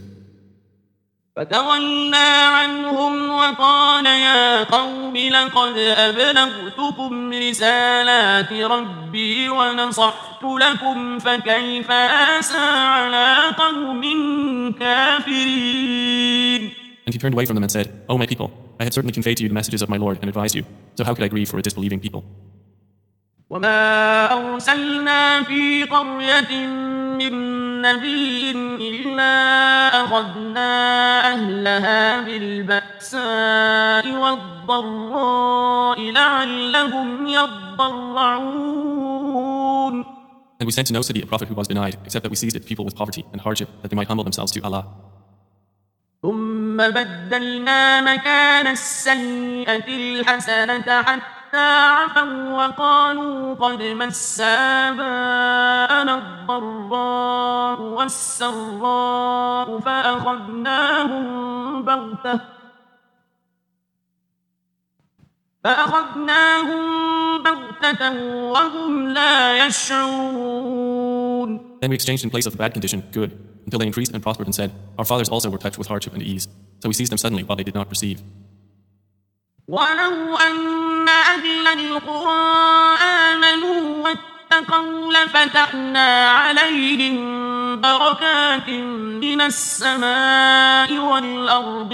فتولى عنهم وقال يا قوم لقد أبلغتكم رسالات ربي ونصحت لكم فكيف آسى على قوم كافرين. And he turned away from them and said, O my people, I have certainly conveyed to you the messages of my Lord and advised you, so how could I grieve for a disbelieving people? وما أرسلنا في قرية من نبي إلا أخذنا أهلها بالبأساء والضراء لعلهم يضرعون. And we sent to no city a prophet who was denied, except that we seized its people with poverty and hardship, that they might humble themselves to Allah. ثم بدلنا مكان السيئة الحسنة حتى حتى عفوا وقالوا قد مس آباءنا الضراء والسراء فأخذناهم بغتة وهم لا يشعرون. Then we exchanged in place of the bad condition good, until they increased and prospered and said, our fathers also were touched with hardship and ease. So we seized them suddenly while they did not perceive. ولو أن أهل القرى آمنوا واتقوا لفتحنا عليهم بركات من السماء والأرض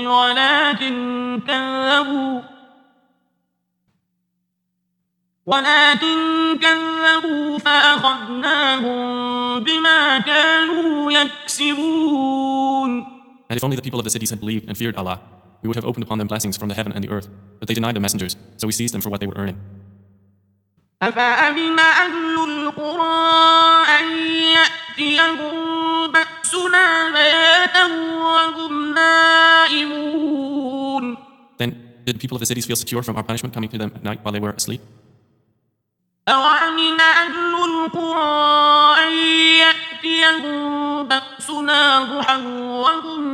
ولكن كذبوا فأخذناهم بما كانوا يكسبون. And if only the people of the cities had believed and feared Allah, we would have opened upon them blessings from the heaven and the earth. But they denied the messengers, so we seized them for what they were earning. أفأمن أهل القرى أن يأتيهم بأسنا بياتا وهم نائمون. Then did the people of the cities feel secure from our punishment coming to them at night while they were asleep? أوأمن أهل القرى أن يأتيهم بأسنا ضحى وهم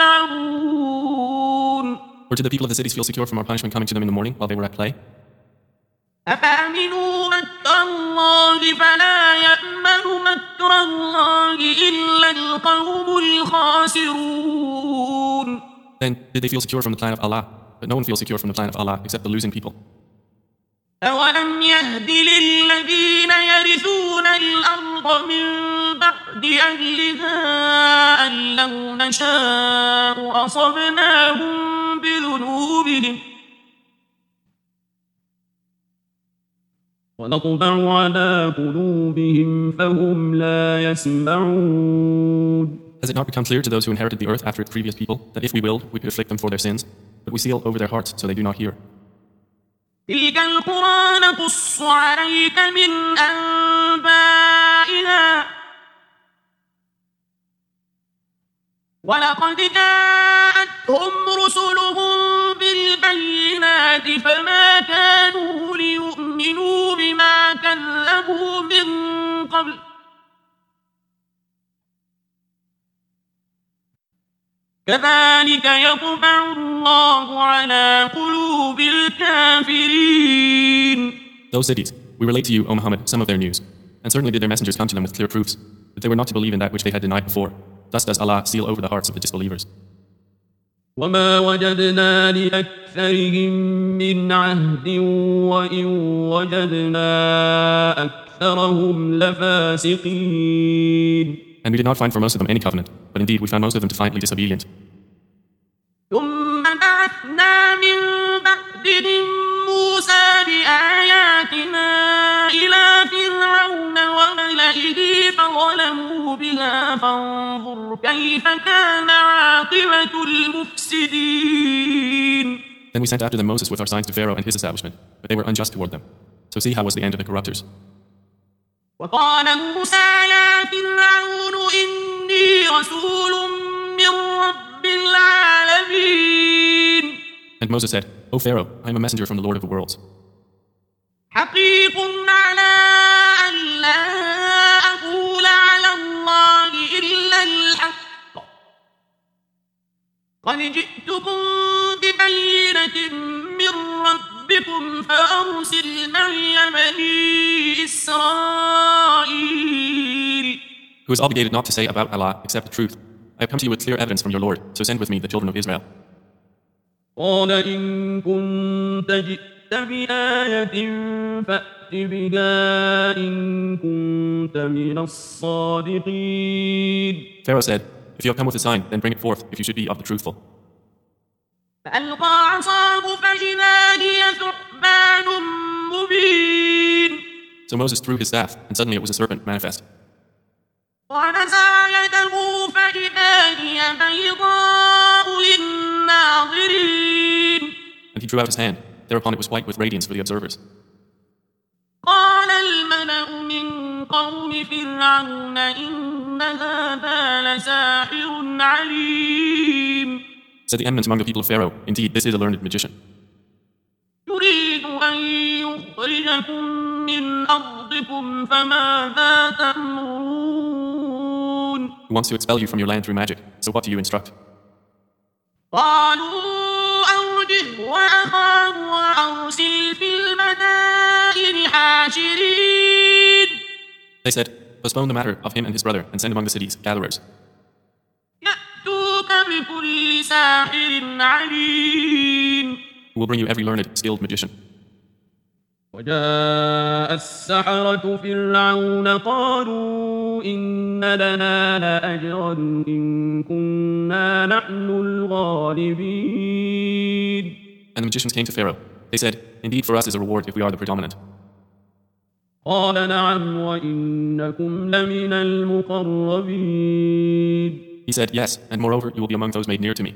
يلعبون. Or did the people of the cities feel secure from our punishment coming to them in the morning while they were at play? أفأمنوا مكر الله فلا يأمن مكر الله إلا القوم الخاسرون. Then did they feel secure from the plan of Allah? But no one feels secure from the plan of Allah except the losing people. أولم يهد للذين يرثون الأرض من بعد أهلها أن لو نشاء أصبناهم بذنوبهم ونطبع على قلوبهم فهم لا يسمعون. Has it not become clear to those who inherited the earth after its previous people that if we willed, we could afflict them for their sins, but we seal over their hearts so they do not hear? تلك القرى نقص عليك من أنبائها ولقد جاءتهم رسلهم بالبينات فما كانوا ليؤمنوا بما كذبوا من قبل كذلك يطبع الله على قلوب الكافرين. Those cities, we relate to you, O Muhammad, some of their news. And certainly did their messengers come to them with clear proofs, but they were not to believe in that which they had denied before. Thus does Allah seal over the hearts of the disbelievers. وما وجدنا لأكثرهم من عهد وإن وجدنا أكثرهم لفاسقين. And we did not find for most of them any covenant, but indeed we found most of them defiantly disobedient. ثم بعثنا من بعدهم موسى بآياتنا إلى فرعون وملئه فظلموا بها فانظر كيف كان عاقبة المفسدين. Then we sent after them Moses with our signs to Pharaoh and his establishment, but they were unjust toward them. So see how was the end of the corruptors. وقال موسى يا فرعون إني رسول من رب العالمين. And Moses said, O Pharaoh, I am a messenger from the Lord of the worlds. حقيق على أن لا أقول على الله إلا الحق قد جئتكم ببينة من ربكم فأرسل معي بني إسرائيل. Who is obligated not to say about Allah except the truth. I have come to you with clear evidence from your Lord, so send with me the children of Israel. قال إن كنت جئت بآية فأت بها إن كنت من الصادقين. Pharaoh said, if you have come with a sign, then bring it forth if you should be of the truthful. فألقى عصاه فإذا هي ثعبان مبين. So Moses threw his staff, and suddenly it was a serpent manifest. ونزع يده فإذا هي بيضاء للناظرين. And he drew out his hand. Thereupon it was white with radiance for the observers. قال الملأ من قوم فرعون إن هذا لساحر عليم. Said the eminent among the people of Pharaoh, indeed, this is a learned magician. يريد أن ليخرجكم من أرضكم فماذا تأمرون Who wants to expel you from your land through magic, so what do you instruct? قالوا أرجه وأخاه وأرسل في المدائن حاشرين They said, postpone the matter of him and his brother and send among the cities gatherers, يأتوك بكل ساحر عليم who will bring you every learned, skilled magician. وجاء السحرة فرعون قالوا إن لنا لأجرا إن كنا نحن الغالبين And the magicians came to Pharaoh. They said, indeed for us is a reward if we are the predominant. قال نعم وإنكم لمن المقربين He said, yes, and moreover you will be among those made near to me.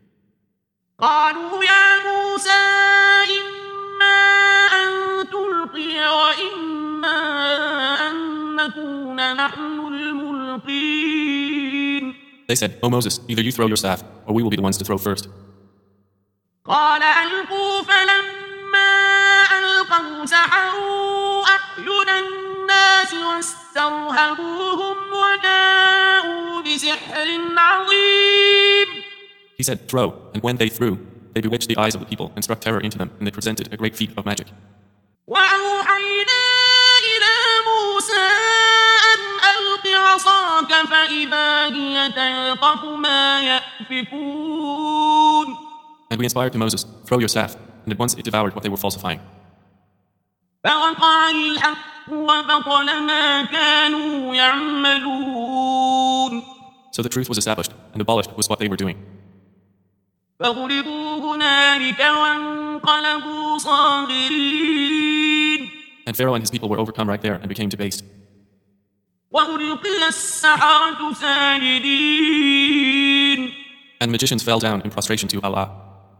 قالوا يا موسى إما أن تلقي وإما أن نكون نحن الملقين They said, O Moses, either you throw your staff, or we will be the ones to throw first. قال ألقوا فلما ألقوا سحروا أعين الناس واسترهبوهم وجاءوا بسحر عظيم He said, throw, and when they threw, they bewitched the eyes of the people and struck terror into them, and they presented a great feat of magic. وأوحينا إلى موسى أن ألق عصاك فإذا هي تلقف ما يأفكون And we inspired to Moses, throw your staff, and at once it devoured what they were falsifying. فوقع الحق وبطل ما كانوا يعملون So the truth was established, and abolished was what they were doing. فغلبوا هنالك وانقلبوا صاغرين And Pharaoh and his people were overcome right there and became debased. وألقي السحرة ساجدين And magicians fell down in prostration to Allah.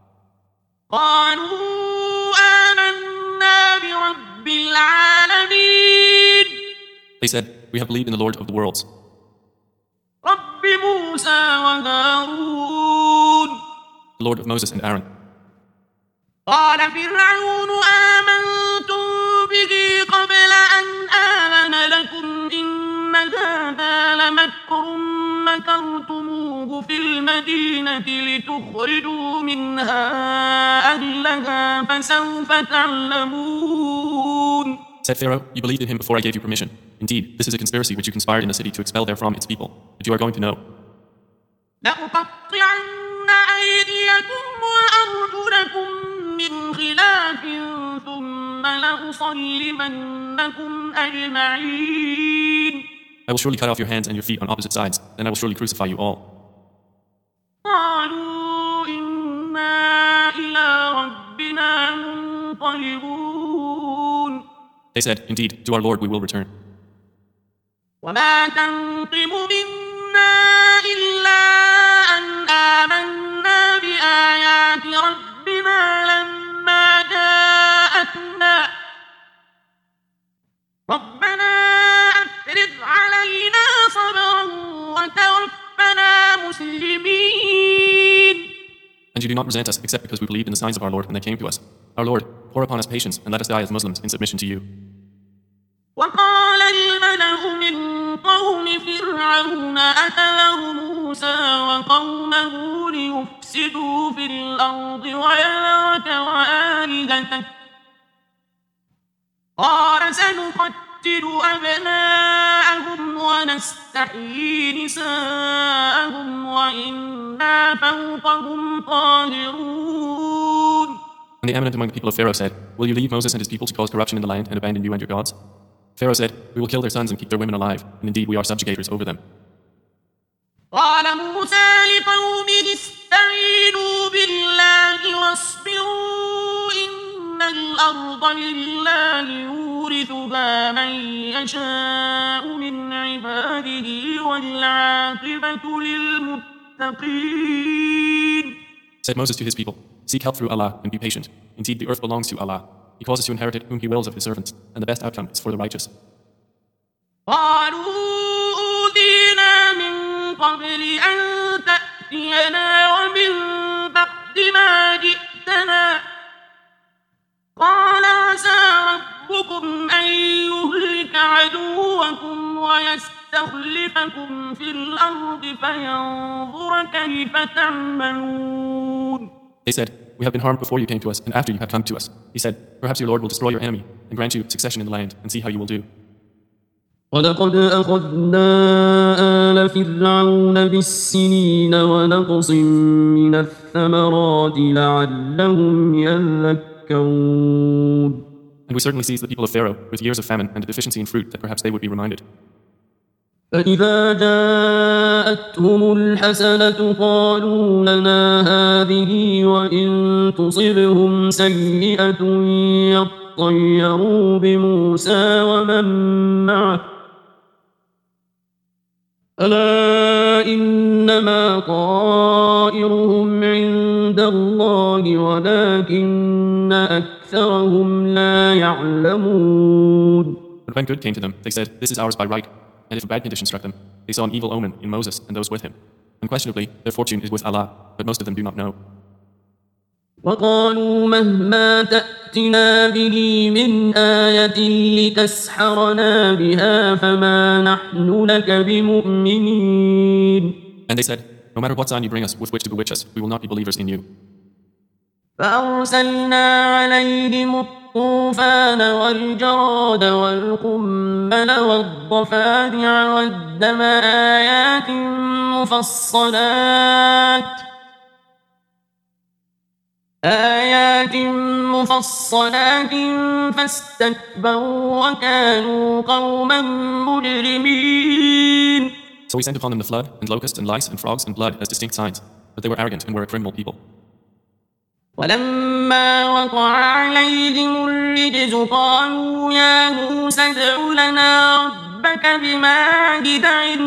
قالوا آمنا برب العالمين They said, we have believed in the Lord of the worlds, رب موسى وهارون the Lord of Moses and Aaron. قال فرعون آمنتم به قبل أن آذن لكم إن هذا لمكر مكرتموه في المدينة لتخرجوا منها أهلها فسوف تعلمون Said Pharaoh, you believed in him before I gave you permission. Indeed, this is a conspiracy which you conspired in the city to expel therefrom its people. But you are going to know. لأقطعن أيديكم وأرجلكم من خلاف ثم لأصلبنكم أجمعين I will surely cut off your hands and your feet on opposite sides. Then I will surely crucify you all. قالوا إنا إلى ربنا منقلبون They said, indeed, to our Lord we will return. وما تنقم منا إلا أن آمنا بآيات ربنا لما جاءتنا ربنا أفرغ علينا صبرا وتوفنا مسلمين And you do not resent us except because we believed in the signs of our Lord when they came to us. Our Lord, pour upon us patience and let us die as Muslims in submission to you. وقال الملأ من قوم فرعون أتذر موسى وقومه ليفسدوا في الأرض ويذرك وآلهتك قال سنقتل أبناءهم ونستحيي نساءهم وإنا فوقهم قاهرون And the eminent among the people of Pharaoh said, will you leave Moses and his people to cause corruption in the land and abandon you and your gods? Pharaoh said, we will kill their sons and keep their women alive, and indeed we are subjugators over them. قال موسى لقومه استعينوا بالله واصبروا إن الأرض لله يورثها من يشاء من عباده والعاقبة للمتقين Said Moses to his people, seek help through Allah and be patient. Indeed, the earth belongs to Allah. He causes to inherit it whom He wills of His servants, and the best outcome is for the righteous. قالوا أوذينا من قبل أن تأتينا ومن بعد ما جئتنا قال عسى ربنا ويستخلفكم في الأرض فينظر كيف تعملون. They said, "We have been harmed before you came to us and after you have come to us." He said, "Perhaps your Lord will destroy your enemy and grant you succession in the land and see how you will do." ولقد أخذنا آل فرعون بالسنين ونقص من الثمرات لعلهم يذكرون. And we certainly seized the people of Pharaoh with years of famine and a deficiency in fruit that perhaps they would be reminded. فإذا جاءتهم الحسنة قالوا لنا هذه وإن تصبهم سيئة يطيروا بموسى ومن معه ألا إنما طائرهم عند الله ولكن أكثرهم لا يعلمون. But when good came to them, they said, "This is ours by right." And if a bad condition struck them, they saw an evil omen in Moses and those with him. Unquestionably, their fortune is with Allah, but most of them do not know. وقالوا مهما تأتنا به من آية لتسحرنا بها فما نحن لك بمؤمنين. And they said, "No matter what sign you bring us with which to bewitch us, we will not be believers in you." فأرسلنا عليهم الطوفان والجراد والقمل والضفادع والدم آيات مفصلات فاستكبروا وكانوا قوما مجرمين. So we sent upon them the flood, and locusts and lice and frogs and blood as distinct signs, but they were arrogant and were a criminal people. ولما وقع عليهم الرجز قالوا يا موسى ادع لنا ربك بما عهد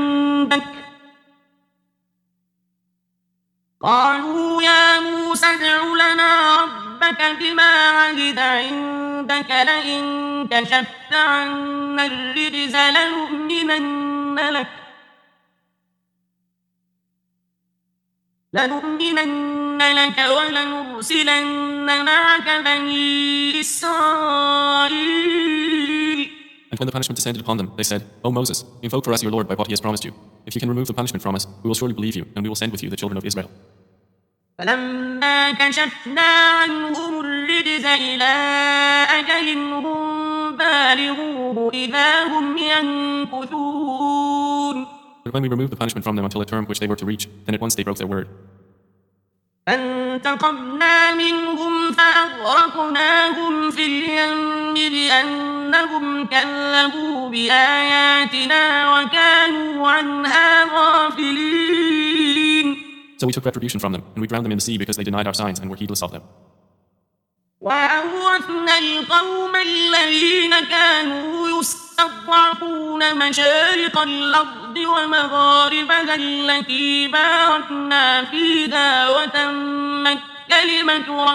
عندك لئن كشفت عنا الرجز لنؤمنن لك ولنرسلن معك بني إسرائيل. And when the punishment descended upon them, they said, "O Moses, invoke for us your Lord by what he has promised you. If you can remove the punishment from us, we will surely believe you, and we will send with you the children of Israel." فلما كشفنا عنهم الرجز إلى أجل هم بالغوه إذا هم ينكثون. But when we removed the punishment from them until a term which they were to reach, then at once they broke their word. فانتقمنا منهم فأغرقناهم في اليم بأنهم كذبوا بآياتنا وكانوا عنها غافلين. So we took retribution from them, and we drowned them in the sea because they denied our signs and were heedless of them. وأورثنا القوم الذين كانوا يستضعفون مشارق الأرض ومغاربها التي باركنا فيها وتمت كلمة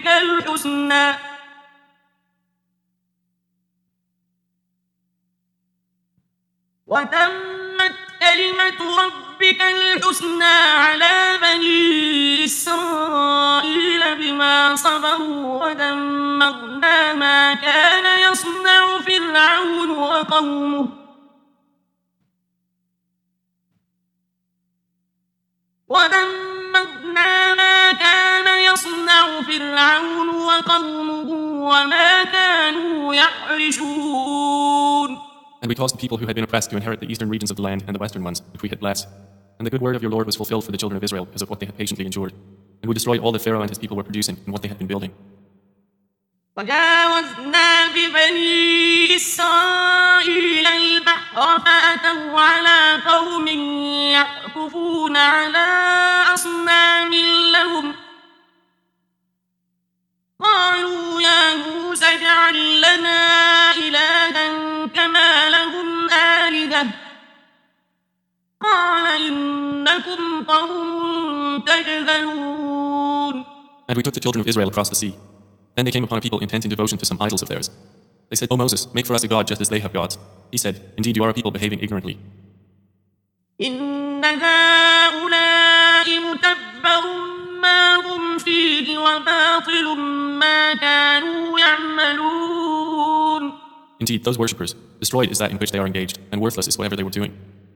ربك الحسنى على بني إسرائيل بما صبروا ودمرنا ما كان يصنع فرعون وقومه وما كانوا يعرشون. And we caused the people who had been oppressed to inherit the eastern regions of the land and the western ones, which we had blessed. And the good word of your Lord was fulfilled for the children of Israel because of what they had patiently endured. And we destroyed all that Pharaoh and his people were producing and what they had been building. وجاوزنا ببني إسرائيل البحر فأتوا على قوم يعكفون على أصنام لهم قالوا يا موسى اجعل لنا إلها كما لهم آلهة قال إنكم قوم تجهلون. And we took the children of Israel across the sea. Then they came upon a people intent in devotion to some idols of theirs. They said, "O Moses, make for us a god just as they have gods." He said, "Indeed, you are a people behaving ignorantly." إن هؤلاء متبر ما هم فيه وباطل ما كانوا يعملون. Indeed, those worshippers, destroyed is that in which they are engaged, and worthless is whatever they were doing.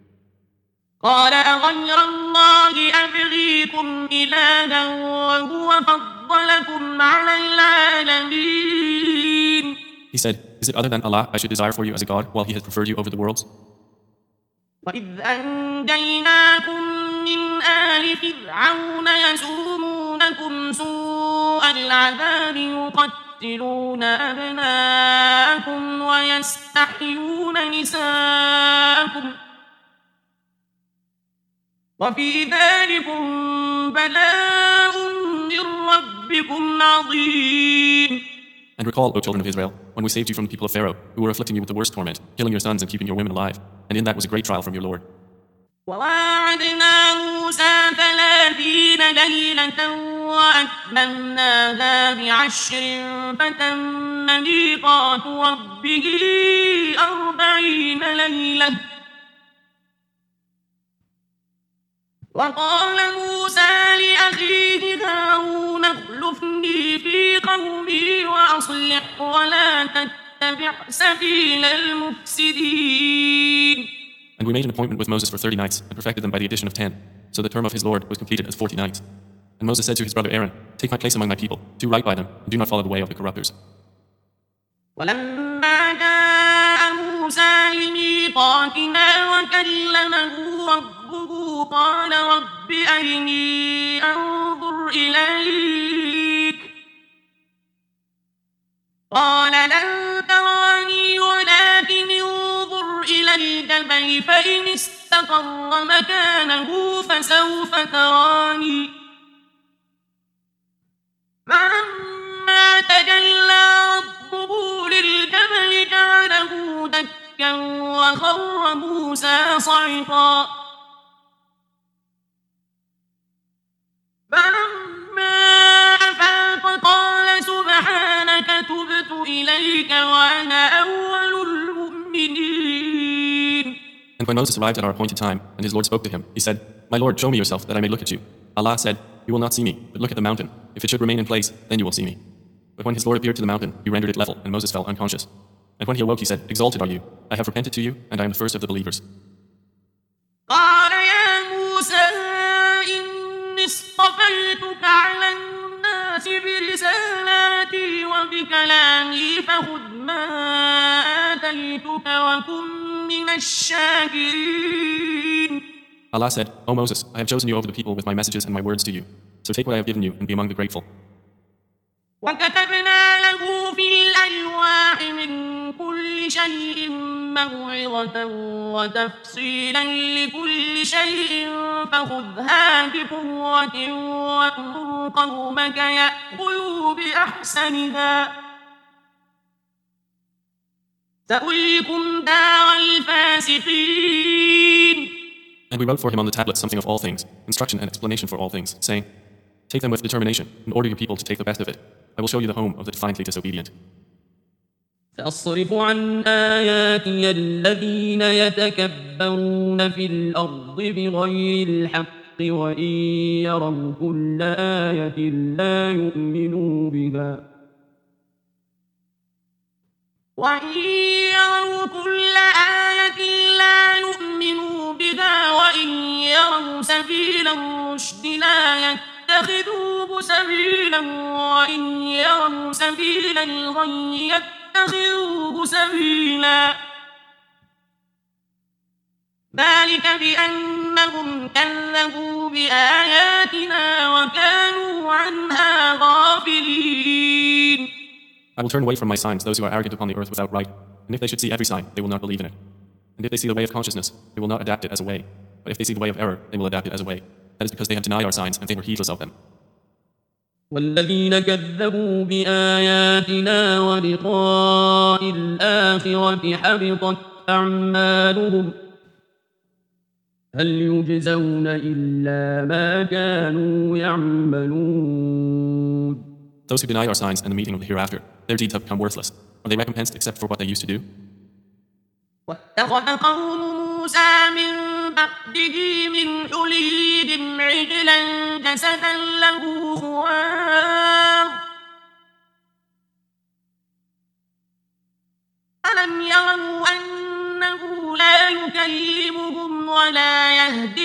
قال أغير الله أبغيكم إلها وهو فضلكم على العالمين. He said, is it other than Allah I should desire for you as a God while He has preferred you over the worlds? وإذ أنجيناكم من آل فرعون يسومونكم سوء العذاب يقتلون أبناءكم ويستحيون نساءكم وفي ذلكم بلاء من ربكم عظيم. And recall, O children of Israel, when we saved you from the people of Pharaoh, who were afflicting you with the worst torment, killing your sons and keeping your women alive. And in that was a great trial from your Lord. وواعدنا موسى 30 ليلة وأتممناها ب10 فتم ميقات ربه 40 ليلة. وقال موسى لأخيه هارون اخلفني في قومي وأصلح ولا تتبع سبيل المفسدين. And we made an appointment with Moses for 30 nights and perfected them by the addition of 10. So the term of his Lord was completed as 40 nights. And Moses said to his brother Aaron, take my place among my people, do right by them, and do not follow the way of the corruptors. ولما جاء موسى لميقاتنا وكلمه ربه قال رب أرني أنظر إليك قال لن تراني ولكن انظر إلى الجبل فإن استقر مكانه فسوف تراني فلما تجلى ربه للجبل جعله دكا وخر موسى صعقا فلما أفاق قال سبحانك تبت إليك وأنا أول المؤمنين. And when Moses arrived at our appointed time, and his Lord spoke to him, he said, my Lord, show me yourself, that I may look at you. Allah said, you will not see me, but look at the mountain. If it should remain in place, then you will see me. But when his Lord appeared to the mountain, he rendered it level, and Moses fell unconscious. And when he awoke, he said, exalted are you. I have repented to you, and I am the first of the believers. قال يا موسى إني اصطفيتك على الناس برسالاتي وبكلامي فخذ ما آتيتك وكن من الشاكرين. Allah said, O Moses, I have chosen you over the people with my messages and my words to you. So take what I have given you and be among the grateful. وكتبنا له في الألواح من كل شيء موعظة وتفصيلا لكل شيء فخذها بقوة وأمر قومك يأخذوا بأحسنها سأريكم دار الفاسقين. And we wrote for him on the tablet something of all things, instruction and explanation for all things, saying, take them with determination and order your people to take the best of it. I will show you the home of the defiantly disobedient. سأصرف عن آياتي الذين يتكبرون في الأرض بغير الحق وإن يروا كل آية لا يؤمنوا بها وإن يروا كل آية لا يؤمنوا بها وإن يروا سبيل الرشد لا يتخذوه سبيلا وإن يروا سبيل الغي يتخذوه سبيلا ذلك بأنهم كذبوا بآياتنا وكانوا عنها غافلين. I will turn away from my signs those who are arrogant upon the earth without right, and if they should see every sign, they will not believe in it. And if they see the way of consciousness, they will not adapt it as a way. But if they see the way of error, they will adapt it as a way. That is because they have denied our signs and they were heedless of them. والذين كذبوا بآياتنا ولقاء الآخرة حبطت أعمالهم هل يجزون إلا ما كانوا يعملون. Those who deny our signs and the meeting of the hereafter, their deeds have become worthless. Are they recompensed except for what they used to do? واتخذ قوم موسى من بعده من حليهم عجلا جسدا له خوار ألم يروا أنه لا يكلمهم ولا يهدي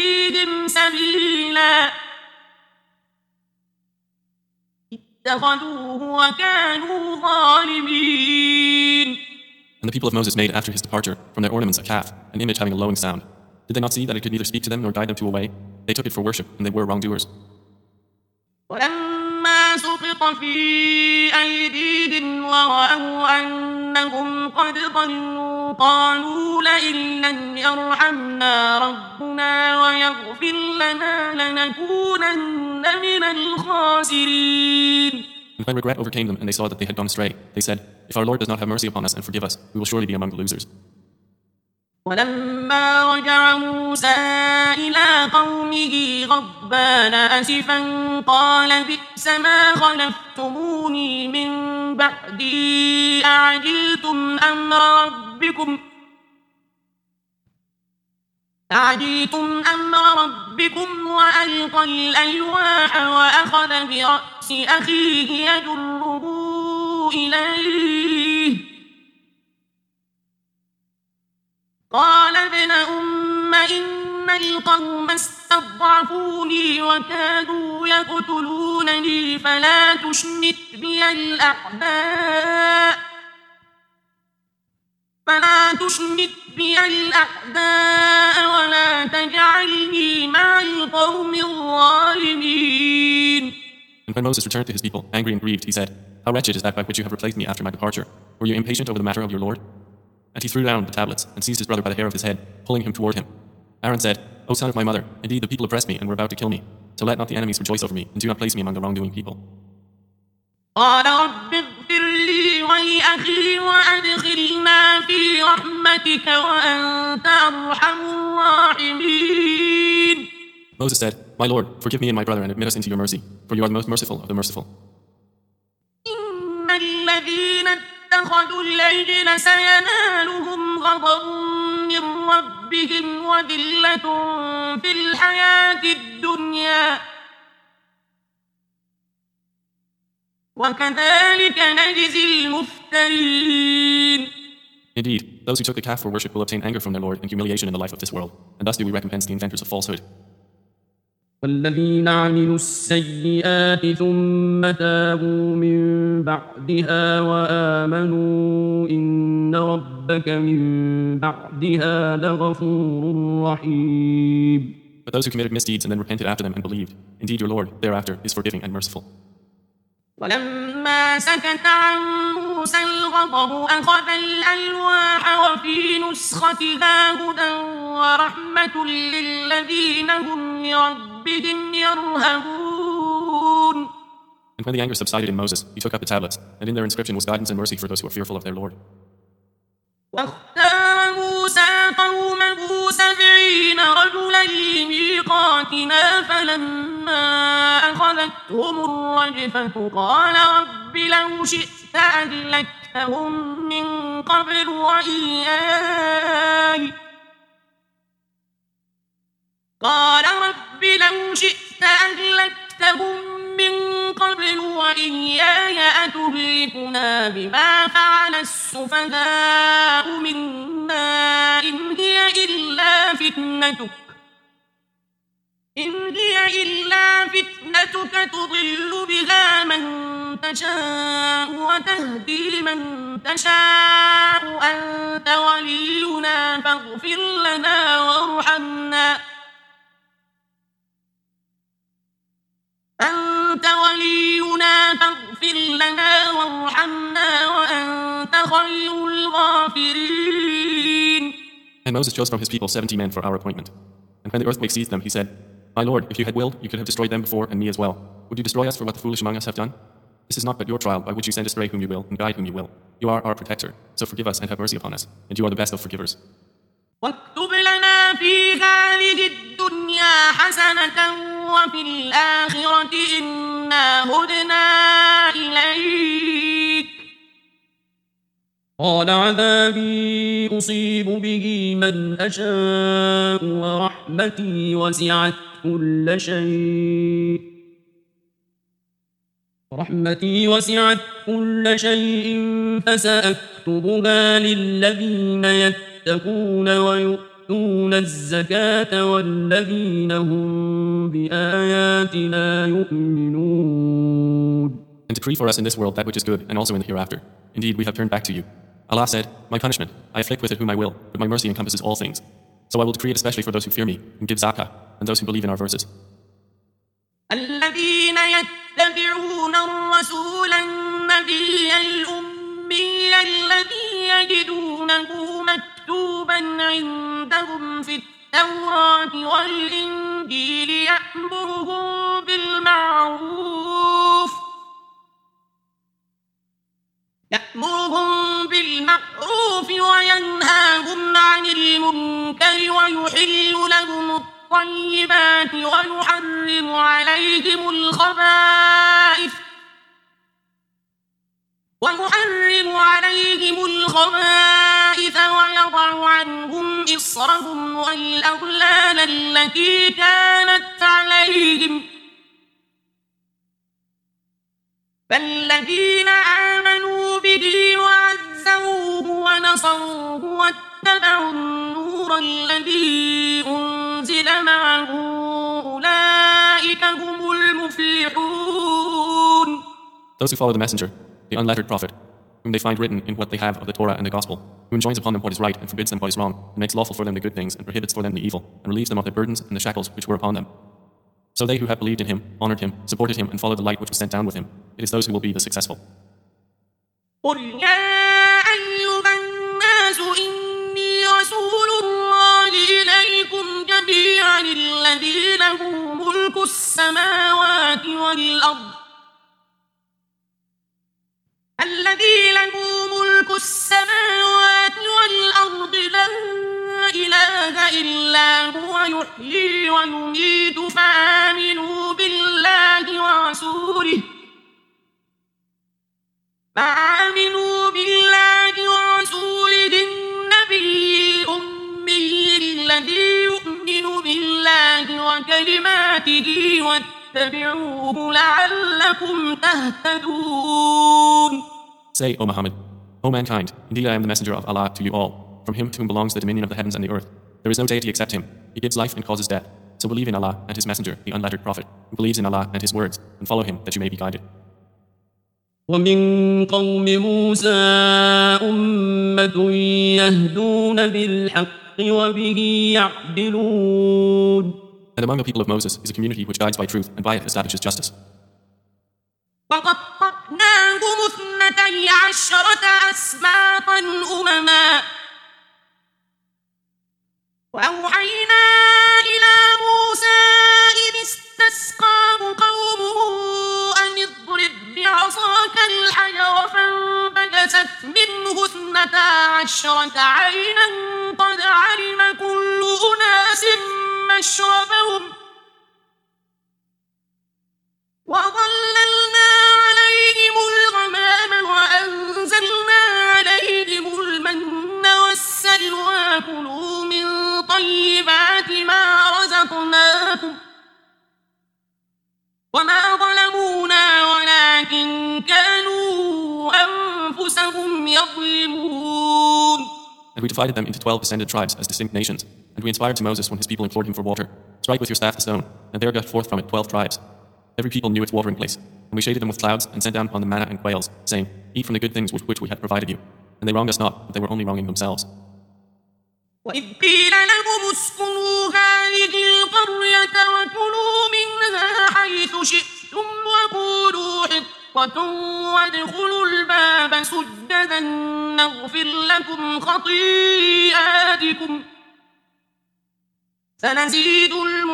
اتخذوه وكانوا ظالمين. And the people of Moses made after his departure from their ornaments a calf, an image having a lowing sound. Did they not see that it could neither speak to them nor guide them to a way? They took it for worship, and they were wrongdoers. ولما سقط في أيديهم ورأوا أنهم قد ضلوا قالوا لئن لم يرحمنا ربنا ويغفر لنا لنكونن من الخاسرين. And when regret overcame them and they saw that they had gone astray, they said, "If our Lord does not have mercy upon us and forgive us, we will surely be among the losers." ولما رجع موسى إلى قومه غضبان أسفا قال بئس ما خلفتموني من بعدي أعجلتم أمر ربكم وألقى الألواح وأخذ برأس أخيه يجره إليه قال ابن أم إن القوم استضعفوني وكادوا يقتلونني فلا تشمت بي الأعداء ولا تجعلني مع القوم الظالمين. And when Moses returned to his people, angry and grieved, he said, "How wretched is that by which you have replaced me after my departure? Were you impatient over the matter of your Lord?" And he threw down the tablets and seized his brother by the hair of his head, pulling him toward him. Aaron said, "O son of my mother, indeed the people oppressed me and were about to kill me. So let not the enemies rejoice over me, and do not place me among the wrongdoing people." قال رب اغفر لي ولأخي وأدخلنا في رحمتك وأنت أرحم الراحمين. Moses said, "My Lord, forgive me and my brother and admit us into your mercy, for you are the most merciful of the merciful." إن الذين اتخذوا العجل سينالهم غضب من ربهم وذلة في الحياة الدنيا وكذلك نجزي المفترين. Indeed, those who took the calf for worship will obtain anger from their Lord and humiliation in the life of this world, and thus do we recompense the inventors of falsehood. والذين عملوا السيئات ثم تابوا من بعدها وآمنوا إن ربك من بعدها لغفور رحيم. But those who committed misdeeds and then repented after them and believed, indeed your Lord thereafter is forgiving and merciful. ولما سكت عن موسى الغضب أخذ الألواح وفي نسختها هدى ورحمة للذين هم لربهم يرهبون. And when the anger subsided in Moses, he took up the tablets, and in their inscription was guidance and mercy for those who are fearful of their Lord. واختار موسى قومه 70 رجلا لميقاتنا فلما أخذتهم الرجفة قال رب لو شئت أهلكتهم من قبل وإياي أتهلكنا بما فعل السفهاء منا إن هي إلا فتنتك تضل بها من تشاء وتهدي من تشاء أنت ولينا فاغفر لنا وارحمنا وأنت خير الغافرين. And Moses chose from his people 70 men for our appointment. And when the earthquake seized them, he said, "My Lord, if you had willed, you could have destroyed them before and me as well. Would you destroy us for what the foolish among us have done? This is not but your trial by which you send astray whom you will and guide whom you will. You are our protector, so forgive us and have mercy upon us, and you are the best of forgivers." واكتب لنا في هذه الدنيا حسنة وفي الآخرة إنا هدنا إليك. قال عذابي أصيب به من أشاء ورحمتي وسعت كل شيء فسأكتبها للذين يتقون ويؤتون الزكاة والذين هم بآياتنا يؤمنون. And decree for us in this world that which is good, and also in the hereafter. Indeed, we have turned back to you. Allah said, My punishment, I afflict with it whom I will, but my mercy encompasses all things. So I will decree it especially for those who fear me, and give zakah, and those who believe in our verses. الذين يتبعون الرسول النبي الأمي الذي يجدونه مكتوبا عندهم في التوراة والإنجيل يأمرهم بالمعروف وينهاهم عن المنكر ويحل لهم الطيبات ويحرم عليهم الخبائث ويضع عنهم إصرهم والأغلال التي كانت عليهم فالذين آمنوا به وعزروه ونصروه واتبعوا النور الذي أنزل معه أولئك هم المفلحون. Those who follow the messenger, the unlettered prophet, whom they find written in what they have of the Torah and the Gospel, who enjoins upon them what is right and forbids them what is wrong, and makes lawful for them the good things and prohibits for them the evil, and relieves them of their burdens and the shackles which were upon them. So they who have believed in him, honored him, supported him, and followed the light which was sent down with him, it is those who will be the successful. قل يا أيها الناس إني رسول الله إليكم جميعا الذي له ملك السماوات والأرض لا إله إلا هو يحيي ويميت فآمنوا بالله ورسوله النبي الأمي الذي يؤمن بالله وكلماته واتبعوه لعلكم تهتدون. Say, O Muhammad, O mankind, indeed I am the messenger of Allah to you all, from him to whom belongs the dominion of the heavens and the earth. There is no deity except him. He gives life and causes death. So believe in Allah and his messenger, the unlettered prophet, who believes in Allah and his words, and follow him that you may be guided. ومن قوم موسى أمة يهدون بالحق وبه يعدلون. And among the people of Moses is a community which guides by truth and by it establishes justice. وقطعناهم 12 أسباطا أمما وأوحينا إلى موسى إذ استسقاه قومه أن اضرب بعصاك الحجر فانبجست منه 12 عينا قد علم كل أناس مشربهم وظللنا عليهم الغمام وأنزلنا عليهم المن والسلوى كلوا من طيبات ما رزقناكم وما ظلمونا ولكن كانوا أنفسهم يظلمون. And we divided them into 12 descended tribes as distinct nations. And we inspired to Moses when his people implored him for water. Strike with your staff the stone, and there got forth from it 12 tribes. Every people knew its watering place. And we shaded them with clouds and sent down upon them manna and quails, saying, Eat from the good things with which we had provided you. And they wronged us not, but they were only wronging themselves. وإذ قيل لهم اسكنوا هذه القرية وكلوا منها حيث شئتم وقولوا حطة وادخلوا الباب سجدا نغفر لكم خطيئاتكم سنزيد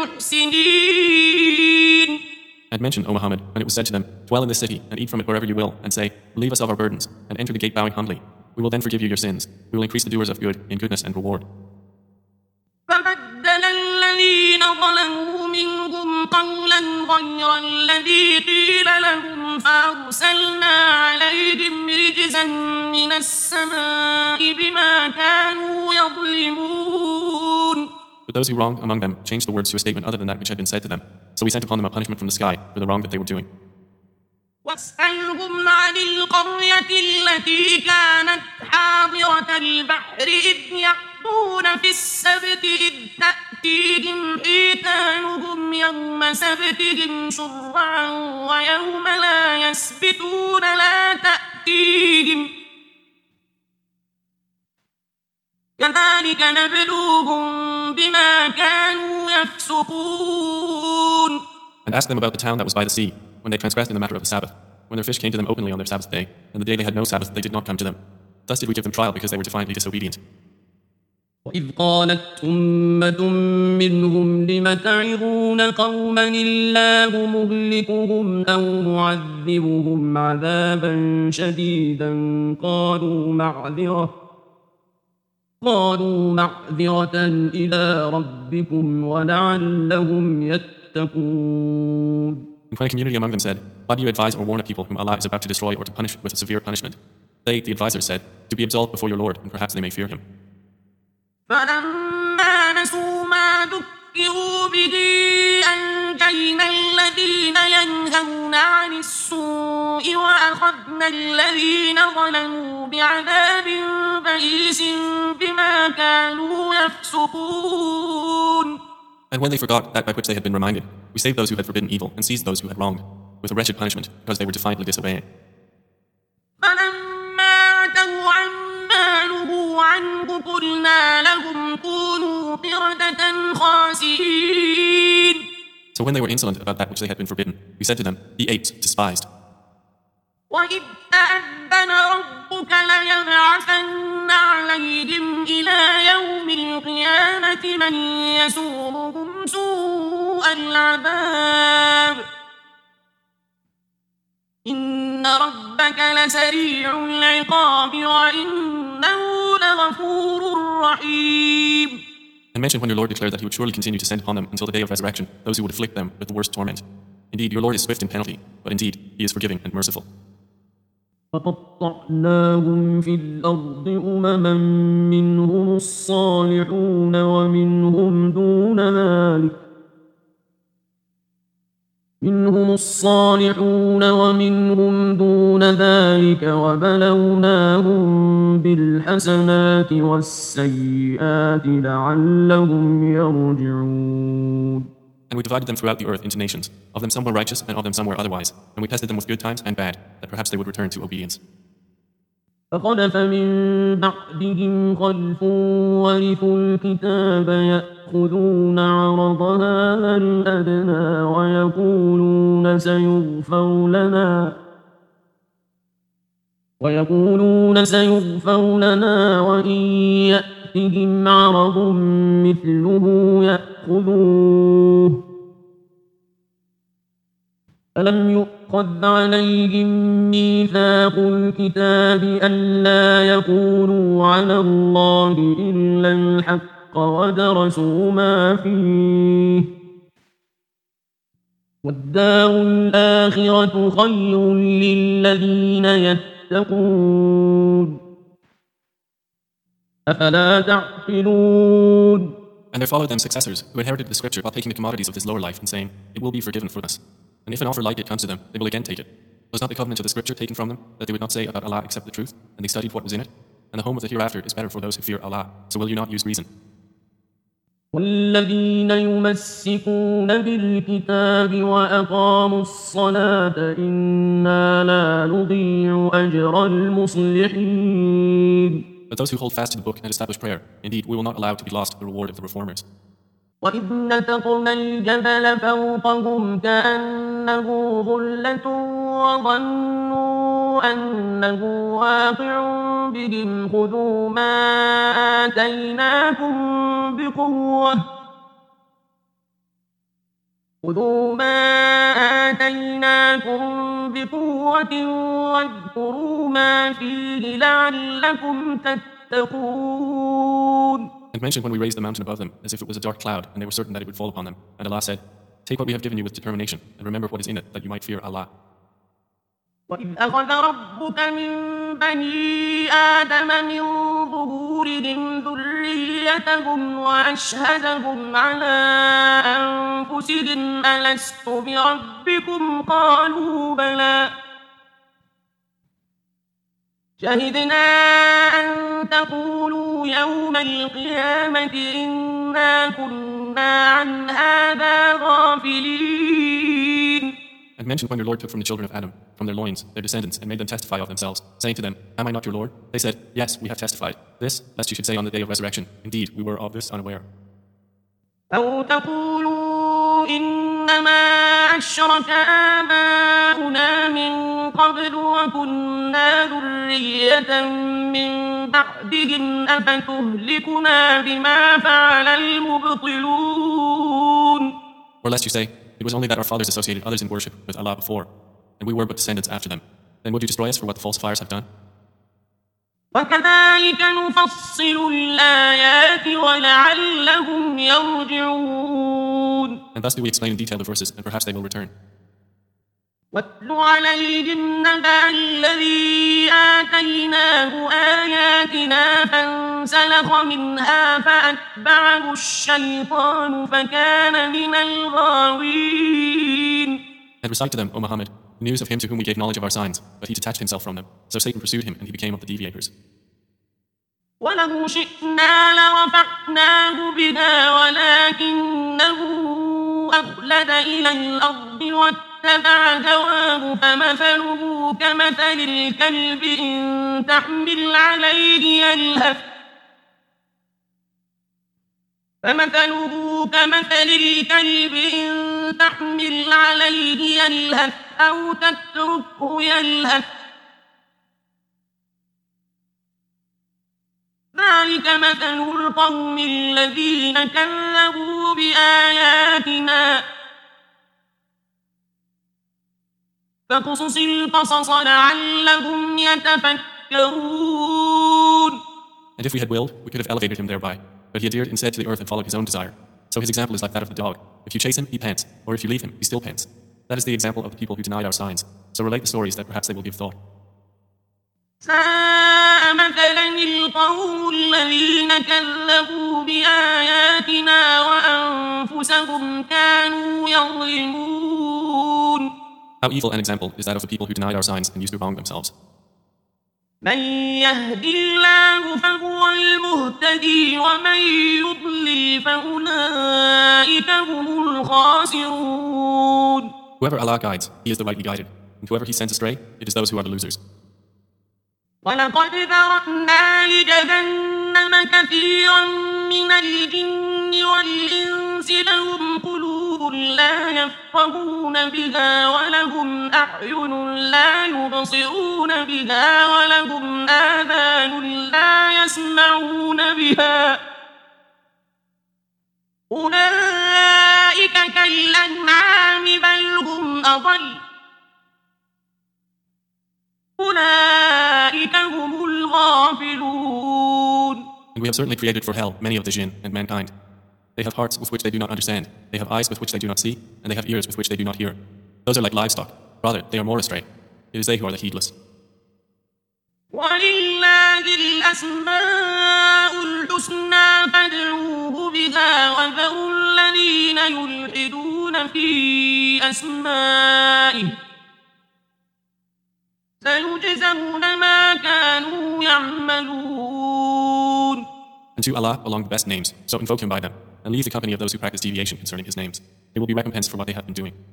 المحسنين. And mention, O Muhammad, when it was said to them, Dwell in this city and eat from it wherever you will, and say, Relieve us of our burdens, and enter the gate bowing humbly. We will then forgive you your sins. We will increase the doers of good in goodness and reward. فبدل الذين ظلموا منهم قولا غير الذي قيل لهم فأرسلنا عليهم رجزا من السماء بما كانوا يظلمون. But those who wronged among them changed the words to a statement other than that which had been said to them. So we sent upon them a punishment from the sky for the wrong that they were doing. واسألهم عن القرية التي كانت حاضرة البحر إذ يأتون في السبت إذ تأتيهم حيتانهم يوم سبتهم شرعا ويوم لا يسبتون لا تأتيهم كذلك نبلوهم بما كانوا يفسقون. And ask them about the town that was by the sea, when they transgressed in the matter of the Sabbath, when their fish came to them openly on their Sabbath day, and the day they had no Sabbath they did not come to them. Thus did we give them trial because they were defiantly disobedient. وإذ قالت أمة منهم لم تعظون قوما الله مهلكهم أو معذبهم عذابا شديدا قالوا معذرة إلى ربكم ولعلهم يتقون. And when a community among them said, "Why do you advise or warn a people whom Allah is about to destroy or to punish with a severe punishment?" They, the advisors, said, "To be absolved before your Lord, and perhaps they may fear him." فلما نسوا ما ذكروا به أنجينا الذين ينهون عن السوء وأخذنا الذين ظلموا بعذاب بئيس بما كانوا يفسقون. And when they forgot that by which they had been reminded, we saved those who had forbidden evil and seized those who had wronged, with a wretched punishment, because they were defiantly disobeying. فلما عتوا عما نهوا عنه قلنا لهم كونوا قردة خاسئين. So when they were insolent about that which they had been forbidden, we said to them, "Be apes, despised." وإذ تأذن ربك ليبعثن عليهم إلى يوم القيامة من يسومهم سوء العذاب إن ربك لسريع العقاب وإنه لغفور رحيم. And mention when your Lord declared that he would surely continue to send upon them until the day of resurrection those who would afflict them with the worst torment. Indeed, your Lord is swift in penalty, but indeed, he is forgiving and merciful. وقطعناهم في الأرض أمما منهم الصالحون ومنهم دون ذلك وبلوناهم بالحسنات والسيئات لعلهم يرجعون. And we divided them throughout the earth into nations. Of them some were righteous, and of them some were otherwise. And we tested them with good times and bad, that perhaps they would return to obedience. فخلف من بعدهم خلف ورثوا الكتاب يأخذون عرض هذا الأدنى ويقولون سيغفر لنا وإن يأتهم عرض مثله يأخذوه ألم يؤخذ عليهم ميثاق الكتاب ألا يقولوا على الله إلا الحق ودرسوا ما فيه والدار الآخرة خير للذين يتقون أفلا تعقلون. And there followed them successors who inherited the scripture while taking the commodities of this lower life and saying, "It will be forgiven for us." And if an offer like it comes to them, they will again take it. Was not the covenant of the scripture taken from them, that they would not say about Allah except the truth, and they studied what was in it? And the home of the hereafter is better for those who fear Allah. So will you not use reason? والذين يمسكون بالكتاب وأقاموا الصلاة إنا لا نضيع أجر المصلحين. But those who hold fast to the book and establish prayer, indeed, we will not allow to be lost the reward of the reformers. وإذ نتقنا الجبل فوقهم كأنه ظلة وظنوا أنه واقع بهم خذوا ما آتيناكم بقوة واذكروا ما فيه لعلكم تتقون. And mentioned when we raised the mountain above them, as if it was a dark cloud, and they were certain that it would fall upon them. And Allah said, "Take what we have given you with determination, and remember what is in it, that you might fear Allah." وإذ أخذ ربك من بني آدم من ظهورهم ذريتهم وأشهدهم على أنفسهم ألست بربكم قالوا بلى شهدنا أن تقولوا يوم القيامة إنا كنا عن هذا غافلين. And mention when your Lord took from the children of Adam, from their loins, their descendants, and made them testify of themselves, saying to them, Am I not your Lord? They said, Yes, we have testified. This, lest you should say on the day of resurrection, Indeed, we were of this unaware. أو تقولوا إنما أشرك آباؤنا من قبل وكنا ذرية من بعدهم أفتهلكنا بما فعل المبطلون. Or lest you say, It was only that our fathers associated others in worship with Allah before, and we were but descendants after them. Then would you destroy us for what the falsifiers have done? وكذلك نفصل الآيات ولعلهم يرجعون. And thus do we explain in detail the verses, and perhaps they will return. واتل عليهم نبأ الذي آتيناه آياتنا فانسلخ منها فأتبعه الشيطان فكان من الغاوين. And recite to them, O Muhammad, the news of him to whom we gave knowledge of our signs, but he detached himself from them. So Satan pursued him, and he became of the deviators. ولو شئنا لرفعناه بها ولكنه أخلد إلى الأرض واتبع هواه فمثله كمثل الكلب إن تحمل عليه يلهث أو تتركه يلهث ذلك مثل القوم الذين كذبوا بآياتنا فاقصص القصص لعلهم يتفكرون. And if we had willed, we could have elevated him thereby. But he adhered instead to the earth and followed his own desire. So his example is like that of the dog. If you chase him, he pants. Or if you leave him, he still pants. That is the example of the people who denied our signs. So relate the stories that perhaps they will give thought. ساء مثلا القوم الذين كذبوا بآياتنا وأنفسهم كانوا يظلمون. How evil an example is that of the people who denied our signs and used to wrong themselves. من يهد الله فهو المهتدي ومن يضلل فأولئك هم الخاسرون. Whoever Allah guides, he is the rightly guided. And whoever he sends astray, it is those who are the losers. ولقد ذرأنا لجهنم كثيرا من الجن والإنس لهم قلوب لا يفقهون بها ولهم أعين لا يبصرون بها ولهم آذان لا يسمعون بها أولئك كالأنعام بل هم أضل أولئك هم الغافلون. And we have certainly created for hell many of the jinn and mankind. They have hearts with which they do not understand, they have eyes with which they do not see, and they have ears with which they do not hear. Those are like livestock. Rather, they are more astray. It is they who are the heedless. وَلِلَّهِ الْأَسْمَاءُ الْحُسْنَى فَادْعُوهُ بِهَا وَذَرُوا الَّذِينَ يُلْحِدُونَ فِي أَسْمَائِهِ سَيُجْزَوْنَ مَا كَانُوا يَعْمَلُونَ. And to Allah belong the best names, so invoke him by them, and leave the company of those who practice deviation concerning his names. They will be recompensed for what they have been doing.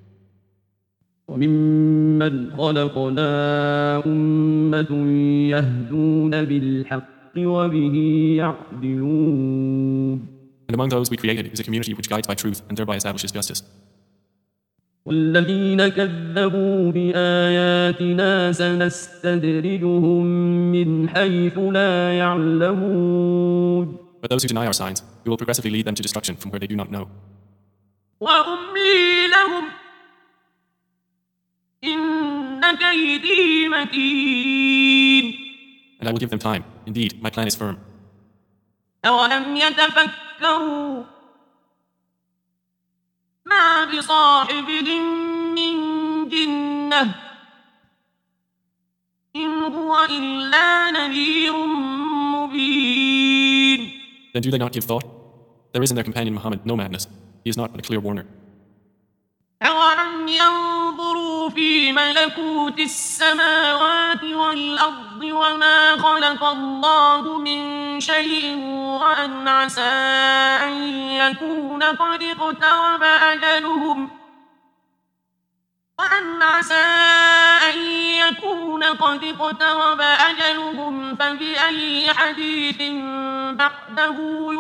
وممن خلقنا أمة يهدون بالحق وبه يعدلون. And among those we created is a community which guides by truth and thereby establishes justice. والذين كذبوا بآياتنا سنستدرجهم من حيث لا يعلمون. But those who deny our signs, we will progressively lead them to destruction from where they do not know. وأملي لهم إن كيدي متين. And I will give them time. Indeed, my plan is firm. أولم يتفكروا ما بصاحبهم من جنة إن هو إلا نذير مبين. Then do they not give thought? There is in their companion Muhammad no madness. He is not but a clear warner. أولم ينظروا في ملكوت السماوات والأرض وما خلق الله من شيء وأن عسى أن يكون قد اقترب أجلهم فبأي حديث بعده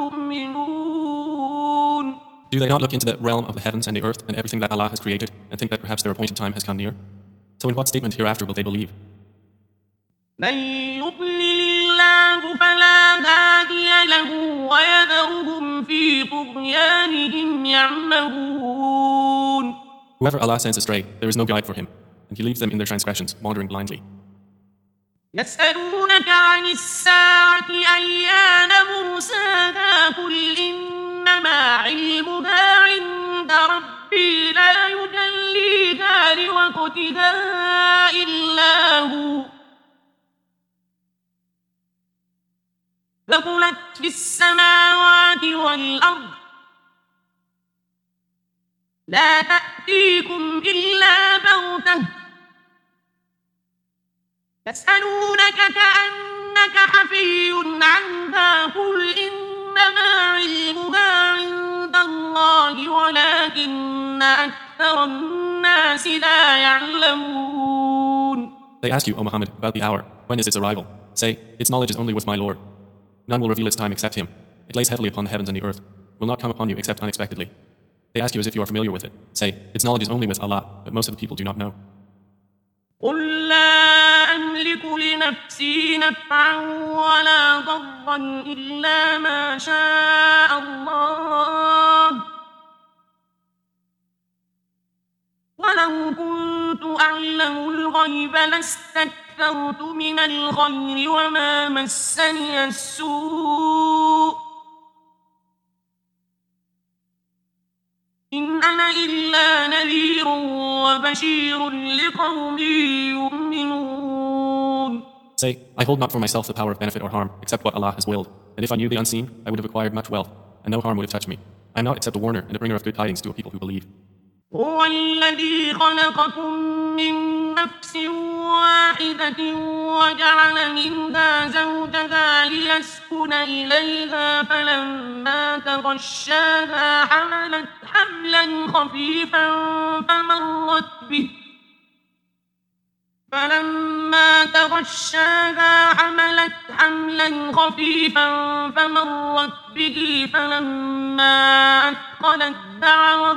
يؤمنون. Do they not look into the realm of the heavens and the earth and everything that Allah has created and think that perhaps their appointed time has come near? So in what statement hereafter will they believe? من يضلل الله فلا هادي له ويذرهم في طغيانهم يعمهون. Whoever Allah sends astray, there is no guide for him, and He leaves them in their transgressions, wandering blindly. يسألونك عن الساعة أيان مرساها قل إنما علمها عند ربي لا يجليها لوقتها إلا هو ثقلت في السماوات والأرض لا تأتيكم إلا بغتة يسألونك كأنك حفي عنها قل إنما علمها عند الله ولكن أكثر الناس لا يعلمون. They ask you, O Muhammad, about the hour. When is its arrival? Say, its knowledge is only with my Lord. None will reveal its time except Him. It lays heavily upon the heavens and the earth. Will not come upon you except unexpectedly. They ask you as if you are familiar with it. Say, its knowledge is only with Allah, but most of the people do not know. قل لا أملك لنفسي نفعا ولا ضرا إلا ما شاء الله ولو كنت أعلم الغيب لاستكثرت من الخير وما مسني السوء إن أنا إلا نذير وبشير لقوم يؤمنون. Say, I hold not for myself the power of benefit or harm, except what Allah has willed. And if I knew the unseen, I would have acquired much wealth, and no harm would have touched me. I am not except a warner and a bringer of good tidings to a people who believe. هو الذي خلقكم من نفس واحدة وجعل منها زوجها ليسكن إليها فلما تغشاها حملت حملا خفيفا فمرت به فلما أثقلت دعوا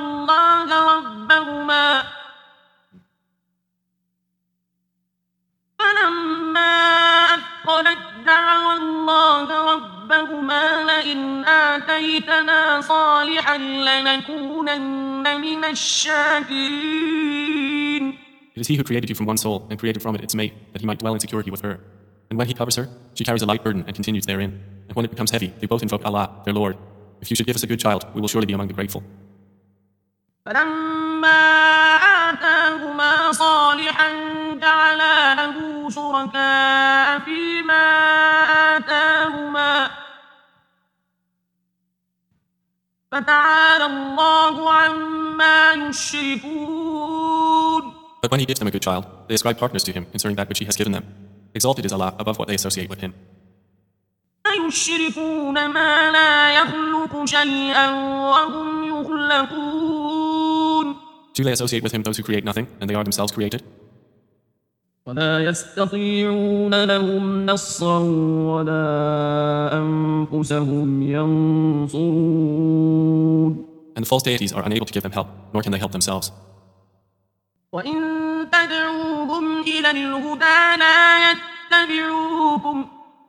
الله ربهما لئن آتيتنا صالحا لنكونن من الشاكرين. It is He who created you from one soul and created from it its mate, that He might dwell in security with her. And when He covers her, she carries a light burden and continues therein. And when it becomes heavy, they both invoke Allah, their Lord. If you should give us a good child, we will surely be among the grateful. فلما آتاهما صالحا جعلا له شركاء فيما آتاهما فتعالى الله عما يشركون. But when He gives them a good child, they ascribe partners to Him concerning that which He has given them. Exalted is Allah above what they associate with Him. يشركون ما لا يخلق شيئا وهم يخلقون. Do they associate with Him those who create nothing, and they are themselves created? ولا يستطيعون لهم نصرا ولا أنفسهم ينصرون. And the false deities are unable to give them help, nor can they help themselves. وإن تدعوهم إلى الهدى لا يتبعوكم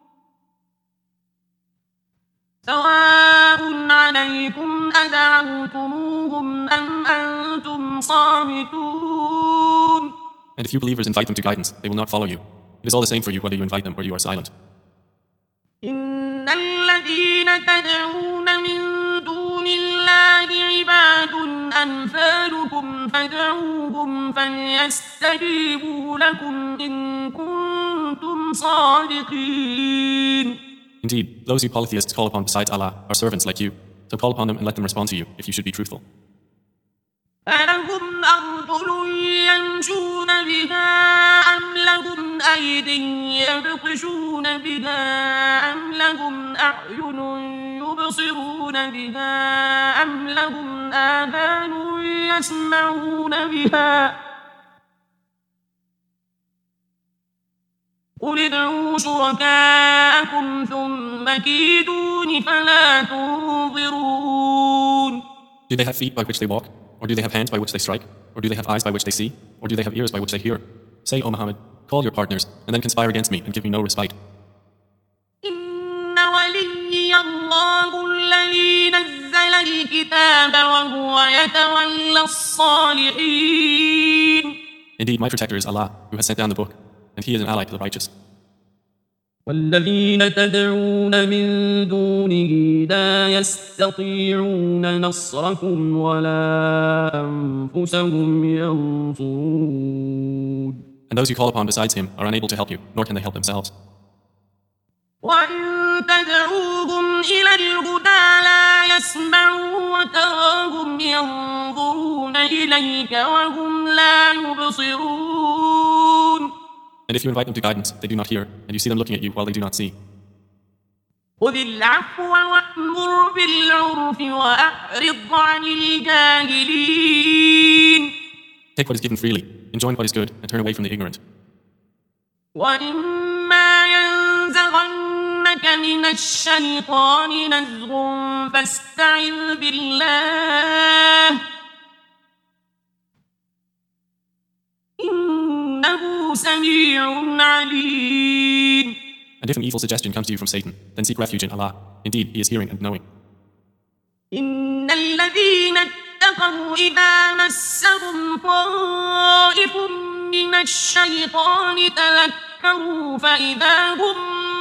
سواء عليكم أدعوتموهم أم أنتم صامتون. And if you believers invite them to guidance, they will not follow you. It is all the same for you whether you invite them or you are silent. إن الذين تدعون من دون الله عباد أمثالكم فادعوهم فليستجيبوا لكم إن كنتم صادقين. Indeed, those you polytheists call upon besides Allah are servants like you, so call upon them and let them respond to you if you should be truthful. ألهم أرجل يمشون بها أم لهم أيد يبطشون بها أم لهم أعين يبصرون بها أم لهم آذان يسمعون بها قل ادعوا شركاءكم ثم كيدون فلا تنظرون. Do they have feet by which they walk? Or do they have hands by which they strike? Or do they have eyes by which they see? Or do they have ears by which they hear? Say, O Muhammad, call your partners, and then conspire against me and give me no respite. إن وليي الله الذي نزل الكتاب وهو يتولى الصالحين. Indeed, my protector is Allah, who has sent down the book, and He is an ally to the righteous. والذين تدعون من دونه لا يستطيعون نصركم ولا أنفسهم ينصرون. And those you call upon besides Him are unable to help you, nor can they help themselves. وإن تدعوهم إلى الهدى لا يسمعوا وتراهم ينظرون إليك وهم لا يبصرون. And if you invite them to guidance, they do not hear, and you see them looking at you while they do not see. خذ العفو وأمر بالعرف وأعرض عن الجاهلين. Take what is given freely, enjoin what is good, and turn away from the ignorant. وإما ينزغنك من الشيطان نزغ فاستعذ بالله إنه سميع عليم. And if an evil suggestion comes to you from Satan, then seek refuge in Allah. Indeed, He is hearing and knowing. إن الذين اتقوا إذا مسهم طائف من الشيطان تذكروا فإذا هم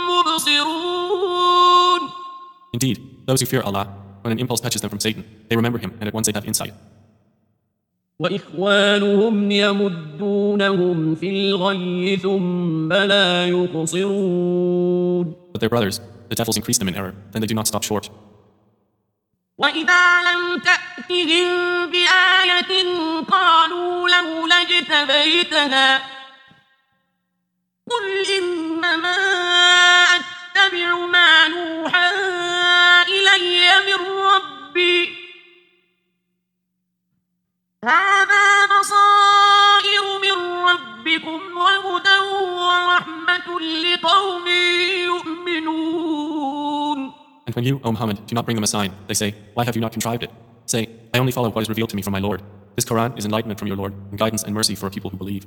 مبصرون. Indeed, those who fear Allah, when an impulse touches them from Satan, they remember Him and at once they have insight. وإخوانهم يمدونهم في الغي ثم لا يقصرون. But their brothers, the devils increase them in error, then they do not stop short. وإذا لم تأتهم بآية قالوا لولا اجتبيتها قل إنما أتبع ما يوحى إلي من ربي هذا بصائر من ربكم وهدى ورحمة لقوم يؤمنون. And when you, O Muhammad, do not bring them a sign, they say, why have you not contrived it? Say, I only follow what is revealed to me from my Lord. This Quran is enlightenment from your Lord, and guidance and mercy for a people who believe.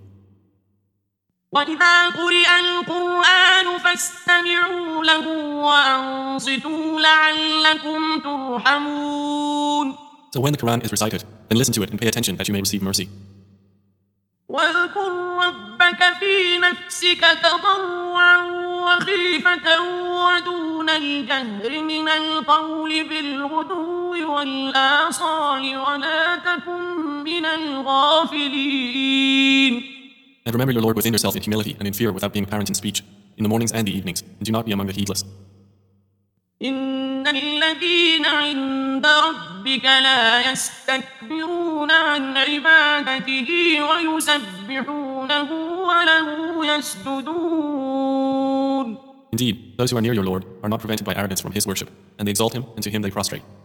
وإذا قرئ القرآن فاستمعوا له وأنصتوا لعلكم ترحمون. So when the Quran is recited, then listen to it and pay attention that you may receive mercy. واذكر ربك في نفسك تضرعا وخيفة ودون الجهر من القول بالغدو والآصال ولا تكن من الغافلين. And remember your Lord within yourself in humility and in fear without being apparent in speech, in the mornings and the evenings, and do not be among the heedless. إن الذين عند ربك لا يستكبرون عن عبادته ويسبحونه وله يسجدون. Indeed, those who are near your Lord are not prevented by arrogance from His worship, and they exalt Him and to Him they prostrate.